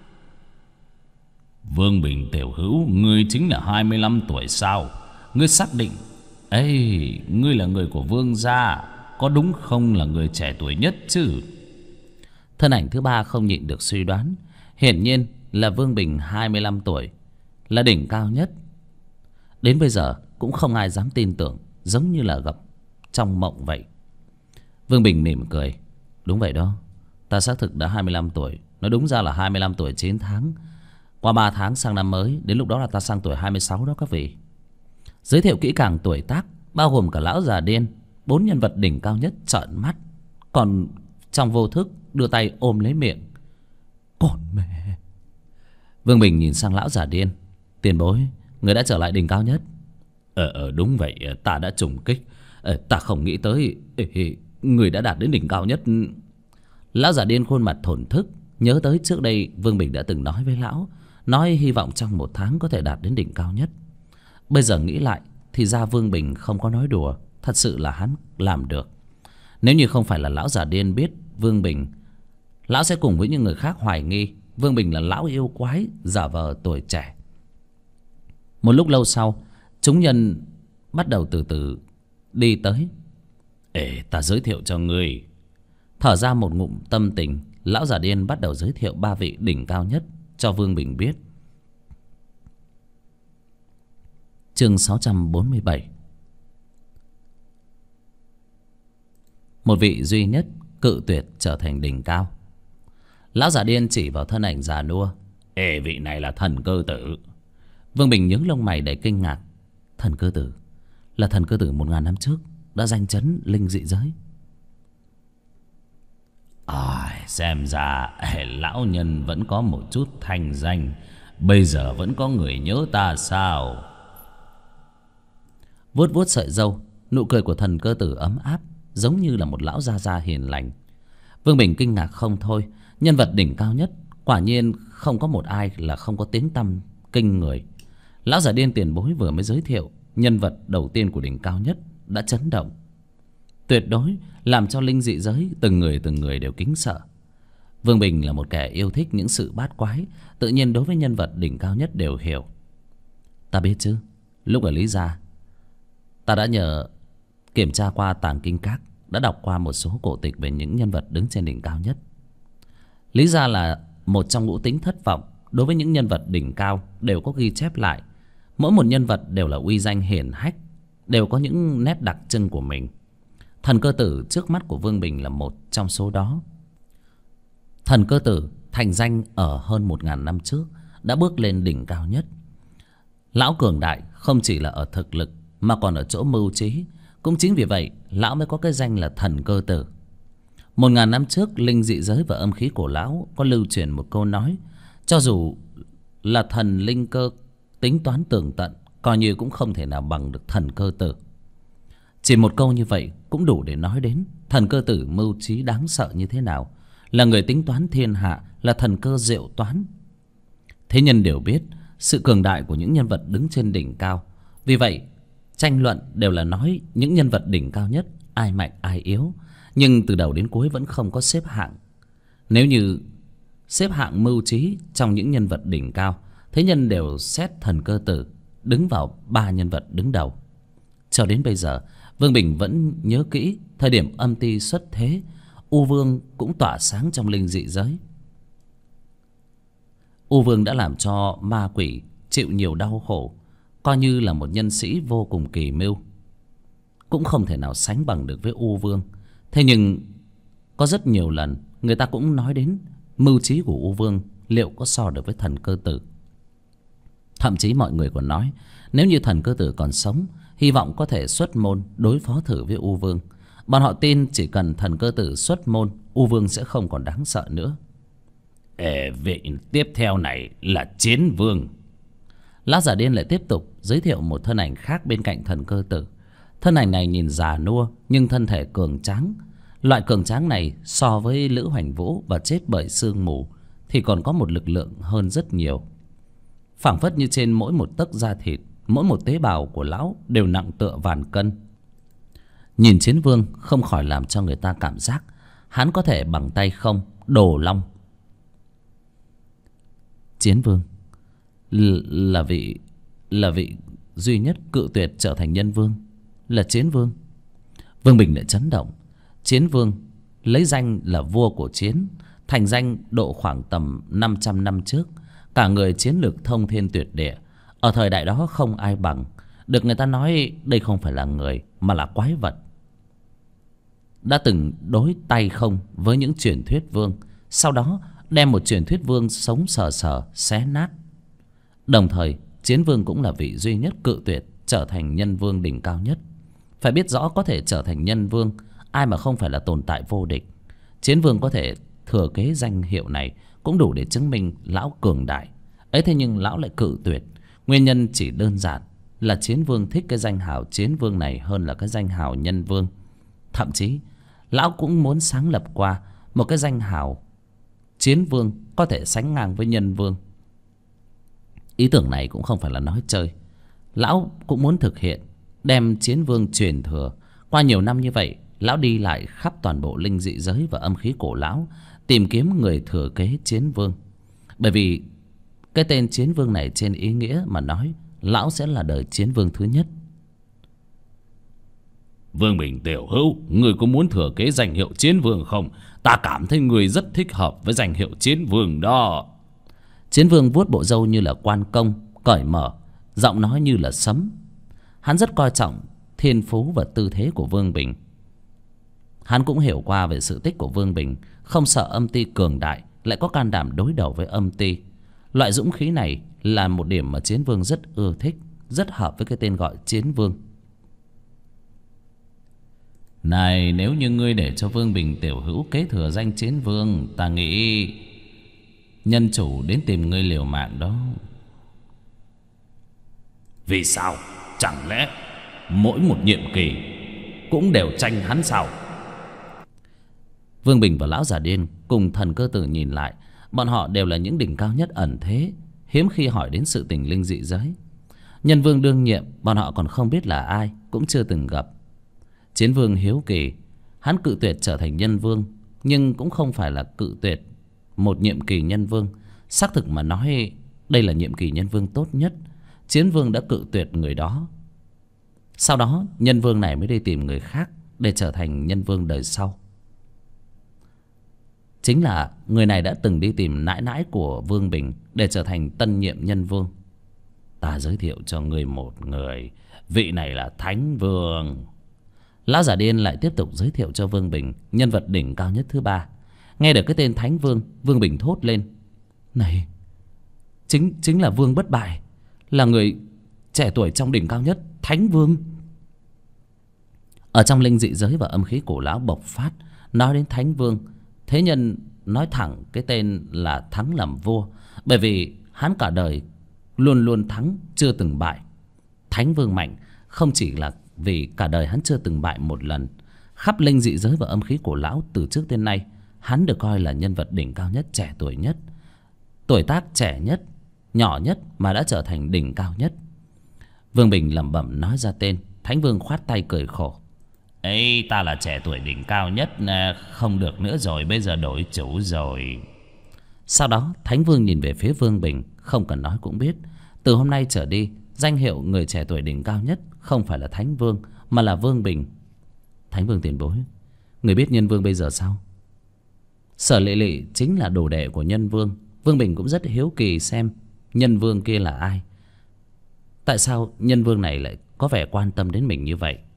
S1: Vương Bình tiểu hữu, ngươi chính là 25 tuổi sao? Ngươi xác định? Ê, ngươi là người của Vương gia, có đúng không là người trẻ tuổi nhất chứ?
S2: Thân ảnh thứ ba không nhịn được suy đoán. Hiển nhiên là Vương Bình 25 tuổi, là đỉnh cao nhất. Đến bây giờ cũng không ai dám tin tưởng, giống như là gặp trong mộng vậy. Vương Bình mỉm cười. Đúng vậy đó, ta xác thực đã 25 tuổi. Nói đúng ra là 25 tuổi 9 tháng. Qua 3 tháng sang năm mới, đến lúc đó là ta sang tuổi 26 đó các vị. Giới thiệu kỹ càng tuổi tác, bao gồm cả lão già điên. 4 nhân vật đỉnh cao nhất trợn mắt, còn trong vô thức đưa tay ôm lấy miệng. Còn mẹ. Vương Bình nhìn sang lão già điên. Tiền bối, người đã trở lại đỉnh cao nhất.
S1: Đúng vậy, ta đã trùng kích. Ta không nghĩ tới người đã đạt đến đỉnh cao nhất.
S2: Lão già điên khuôn mặt thổn thức, nhớ tới trước đây Vương Bình đã từng nói với lão, nói hy vọng trong 1 tháng có thể đạt đến đỉnh cao nhất. Bây giờ nghĩ lại thì ra Vương Bình không có nói đùa, thật sự là hắn làm được. Nếu như không phải là lão già điên biết Vương Bình, lão sẽ cùng với những người khác hoài nghi Vương Bình là lão yêu quái giả vờ tuổi trẻ. Một lúc lâu sau, chúng nhân bắt đầu từ từ đi tới.
S1: Ta giới thiệu cho ngươi.
S2: Thở ra một ngụm tâm tình, lão già điên bắt đầu giới thiệu 3 vị đỉnh cao nhất cho Vương Bình biết. Chương 647. Một vị duy nhất cự tuyệt trở thành đỉnh cao. Lão già điên chỉ vào thân ảnh già nua.
S1: Vị này là Thần Cơ Tử.
S2: Vương Bình nhướng lông mày đầy kinh ngạc. Thần Cơ Tử là Thần Cơ Tử 1000 năm trước đã danh chấn linh dị giới.
S1: Xem ra lão nhân vẫn có một chút thanh danh. Bây giờ vẫn có người nhớ ta sao?
S2: Vuốt vuốt sợi râu, nụ cười của Thần Cơ Tử ấm áp, giống như là một lão gia gia hiền lành. Vương Bình kinh ngạc không thôi. Nhân vật đỉnh cao nhất quả nhiên không có một ai là không có tiếng tăm kinh người. Lão già điên tiền bối vừa mới giới thiệu nhân vật đầu tiên của đỉnh cao nhất đã chấn động, tuyệt đối làm cho linh dị giới từng người đều kính sợ. Vương Bình là một kẻ yêu thích những sự bát quái, tự nhiên đối với nhân vật đỉnh cao nhất đều hiểu. Ta biết chứ, lúc ở Lý Gia ta đã nhờ kiểm tra qua tàng kinh các, đã đọc qua một số cổ tịch về những nhân vật đứng trên đỉnh cao nhất. Lý Gia là một trong ngũ tính thất vọng, đối với những nhân vật đỉnh cao đều có ghi chép lại. Mỗi một nhân vật đều là uy danh hiển hách, đều có những nét đặc trưng của mình. Thần Cơ Tử trước mắt của Vương Bình là một trong số đó. Thần Cơ Tử thành danh ở hơn 1000 năm trước, đã bước lên đỉnh cao nhất. Lão cường đại không chỉ là ở thực lực mà còn ở chỗ mưu trí. Cũng chính vì vậy lão mới có cái danh là Thần Cơ Tử. 1000 năm trước, linh dị giới và âm khí của lão có lưu truyền một câu nói: cho dù là thần linh cơ tính toán tường tận, coi như cũng không thể nào bằng được Thần Cơ Tử. Chỉ một câu như vậy cũng đủ để nói đến Thần Cơ Tử mưu trí đáng sợ như thế nào, là người tính toán thiên hạ, là thần cơ diệu toán. Thế nhân đều biết sự cường đại của những nhân vật đứng trên đỉnh cao. Vì vậy tranh luận đều là nói những nhân vật đỉnh cao nhất ai mạnh ai yếu, nhưng từ đầu đến cuối vẫn không có xếp hạng. Nếu như xếp hạng mưu trí trong những nhân vật đỉnh cao, thế nhân đều xét Thần Cơ Tử đứng vào 3 nhân vật đứng đầu. Cho đến bây giờ, Vương Bình vẫn nhớ kỹ thời điểm âm ty xuất thế, U Vương cũng tỏa sáng trong linh dị giới. U Vương đã làm cho ma quỷ chịu nhiều đau khổ, coi như là một nhân sĩ vô cùng kỳ mưu, cũng không thể nào sánh bằng được với U Vương. Thế nhưng có rất nhiều lần người ta cũng nói đến mưu trí của U Vương liệu có so được với Thần Cơ Tử. Thậm chí mọi người còn nói nếu như Thần Cơ Tử còn sống, hy vọng có thể xuất môn đối phó thử với U Vương. Bọn họ tin chỉ cần Thần Cơ Tử xuất môn, U Vương sẽ không còn đáng sợ nữa.
S1: Vị tiếp theo này là Chiến Vương.
S2: Lão già điên lại tiếp tục giới thiệu một thân ảnh khác bên cạnh Thần Cơ Tử. Thân ảnh này nhìn già nua nhưng thân thể cường tráng. Loại cường tráng này so với Lữ Hoành Vũ và chết bởi sương mù thì còn có một lực lượng hơn rất nhiều. Phảng phất như trên mỗi một tấc da thịt
S1: mỗi một tế bào của lão đều nặng tựa vạn cân. Nhìn Chiến Vương không khỏi làm cho người ta cảm giác hắn có thể bằng tay không đổ long. Chiến Vương là vị duy nhất cự tuyệt trở thành nhân vương, là Chiến Vương. Vương Bình lại chấn động. Chiến Vương lấy danh là vua của chiến, thành danh độ khoảng tầm 500 năm trước. Cả người chiến lược thông thiên tuyệt địa, ở thời đại đó không ai bằng. Được người ta nói đây không phải là người mà là quái vật. Đã từng đối tay không với những truyền thuyết vương, sau đó đem một truyền thuyết vương sống sờ sờ xé nát. Đồng thời Chiến Vương cũng là vị duy nhất cự tuyệt trở thành nhân vương đỉnh cao nhất. Phải biết rõ có thể trở thành nhân vương, ai mà không phải là tồn tại vô địch. Chiến Vương có thể thừa kế danh hiệu này cũng đủ để chứng minh lão cường đại. Ấy thế nhưng lão lại cự tuyệt. Nguyên nhân chỉ đơn giản là Chiến Vương thích cái danh hào Chiến Vương này hơn là cái danh hào Nhân Vương. Thậm chí lão cũng muốn sáng lập qua một cái danh hào Chiến Vương có thể sánh ngang với Nhân Vương. Ý tưởng này cũng không phải là nói chơi. Lão cũng muốn thực hiện, đem Chiến Vương truyền thừa. Qua nhiều năm như vậy, lão đi lại khắp toàn bộ linh dị giới và âm khí cổ lão, tìm kiếm người thừa kế Chiến Vương. Bởi vì cái tên Chiến Vương này trên ý nghĩa mà nói, lão sẽ là đời Chiến Vương thứ nhất.
S2: Vương Bình tiểu hữu, người có muốn thừa kế danh hiệu Chiến Vương không? Ta cảm thấy người rất thích hợp với danh hiệu Chiến Vương đó.
S1: Chiến Vương vuốt bộ râu như là quan công, cởi mở, giọng nói như là sấm. Hắn rất coi trọng thiên phú và tư thế của Vương Bình. Hắn cũng hiểu qua về sự tích của Vương Bình, không sợ âm ty cường đại, lại có can đảm đối đầu với âm ty. Loại dũng khí này là một điểm mà Chiến Vương rất ưa thích, rất hợp với cái tên gọi Chiến Vương.
S2: Này, nếu như ngươi để cho Vương Bình tiểu hữu kế thừa danh Chiến Vương, ta nghĩ nhân chủ đến tìm ngươi liều mạng đó. Vì sao? Chẳng lẽ mỗi một nhiệm kỳ cũng đều tranh hắn sao?
S1: Vương Bình và lão già điên cùng Thần Cơ Tử nhìn lại. Bọn họ đều là những đỉnh cao nhất ẩn thế, hiếm khi hỏi đến sự tình linh dị giới. Nhân vương đương nhiệm bọn họ còn không biết là ai, cũng chưa từng gặp. Chiến Vương hiếu kỳ. Hắn cự tuyệt trở thành nhân vương, nhưng cũng không phải là cự tuyệt một nhiệm kỳ nhân vương. Xác thực mà nói, đây là nhiệm kỳ nhân vương tốt nhất. Chiến Vương đã cự tuyệt người đó. Sau đó nhân vương này mới đi tìm người khác để trở thành nhân vương đời sau. Chính là người này đã từng đi tìm nãi nãi của Vương Bình để trở thành tân nhiệm nhân vương. Ta giới thiệu cho người một người, vị này là Thánh Vương. Lão giả điên lại tiếp tục giới thiệu cho Vương Bình nhân vật đỉnh cao nhất thứ ba. Nghe được cái tên Thánh Vương, Vương Bình thốt lên: Này, chính là Vương bất bại, là người trẻ tuổi trong đỉnh cao nhất, Thánh Vương. Ở trong linh dị giới và âm khí cổ lão bộc phát, nói đến Thánh Vương, thế nhân nói thẳng cái tên là thắng làm vua. Bởi vì hắn cả đời luôn luôn thắng, chưa từng bại. Thánh Vương mạnh không chỉ là vì cả đời hắn chưa từng bại một lần. Khắp linh dị giới và âm khí cổ lão từ trước đến nay, hắn được coi là nhân vật đỉnh cao nhất, trẻ tuổi nhất, tuổi tác trẻ nhất, nhỏ nhất mà đã trở thành đỉnh cao nhất. Vương Bình lẩm bẩm nói ra tên. Thánh Vương khoát tay cười khổ:
S2: Ấy, ta là trẻ tuổi đỉnh cao nhất, không được nữa rồi, bây giờ đổi chủ rồi.
S1: Sau đó Thánh Vương nhìn về phía Vương Bình, không cần nói cũng biết, từ hôm nay trở đi, danh hiệu người trẻ tuổi đỉnh cao nhất không phải là Thánh Vương mà là Vương Bình. Thánh Vương tiền bối, người biết nhân vương bây giờ sao? Sở Lệ Lệ chính là đồ đệ của nhân vương. Vương Bình cũng rất hiếu kỳ xem nhân vương kia là ai. Tại sao nhân vương này lại có vẻ quan tâm đến mình như vậy?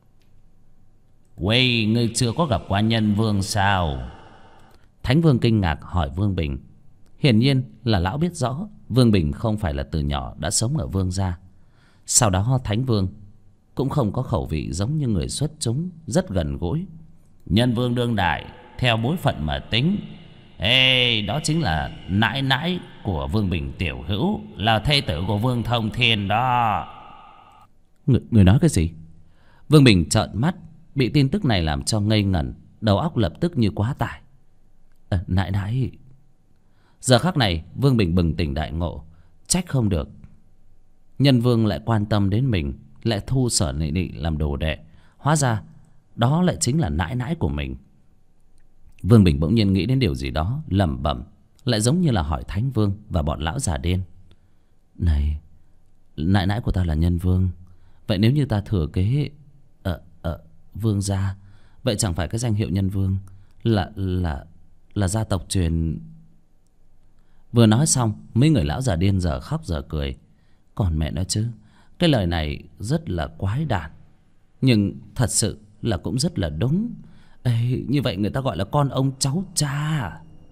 S2: Uầy, ngươi chưa có gặp qua nhân vương sao?
S1: Thánh Vương kinh ngạc hỏi Vương Bình. Hiển nhiên là lão biết rõ Vương Bình không phải là từ nhỏ đã sống ở vương gia. Sau đó Thánh Vương cũng không có khẩu vị giống như người xuất chúng, rất gần gũi.
S2: Nhân vương đương đại, theo bối phận mà tính, đó chính là nãi nãi của Vương Bình tiểu hữu, là thê tử của Vương Thông Thiên đó.
S1: Người nói cái gì? Vương Bình trợn mắt, bị tin tức này làm cho ngây ngẩn, đầu óc lập tức như quá tải. Nãi nãi. Giờ khắc này Vương Bình bừng tỉnh đại ngộ, trách không được Nhân Vương lại quan tâm đến mình, lại thu Sở Nị Nị làm đồ đệ. Hóa ra đó lại chính là nãi nãi của mình. Vương Bình bỗng nhiên nghĩ đến điều gì đó, lẩm bẩm, lại giống như là hỏi Thánh Vương và bọn lão già điên. Này, nãi nãi của ta là Nhân Vương, vậy nếu như ta thừa kế Vương gia, vậy chẳng phải cái danh hiệu Nhân Vương là gia tộc truyền. Vừa nói xong, mấy người lão già điên giờ khóc giờ cười. Còn mẹ nó chứ, cái lời này rất là quái đản, nhưng thật sự là cũng rất là đúng. Ê, như vậy người ta gọi là con ông cháu cha.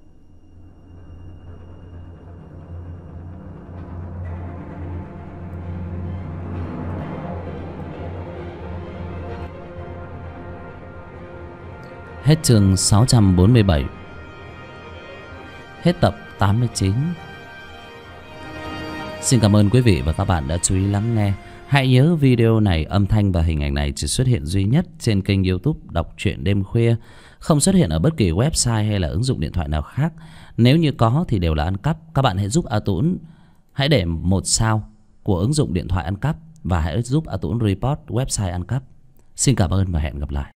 S1: Hết chương 647. Hết tập 89. Xin cảm ơn quý vị và các bạn đã chú ý lắng nghe. Hãy nhớ video này, âm thanh và hình ảnh này chỉ xuất hiện duy nhất trên kênh YouTube Đọc Truyện Đêm Khuya, không xuất hiện ở bất kỳ website hay là ứng dụng điện thoại nào khác. Nếu như có thì đều là ăn cắp. Các bạn hãy giúp A Tũng hãy để 1 sao của ứng dụng điện thoại ăn cắp, và hãy giúp A Tũng report website ăn cắp. Xin cảm ơn và hẹn gặp lại.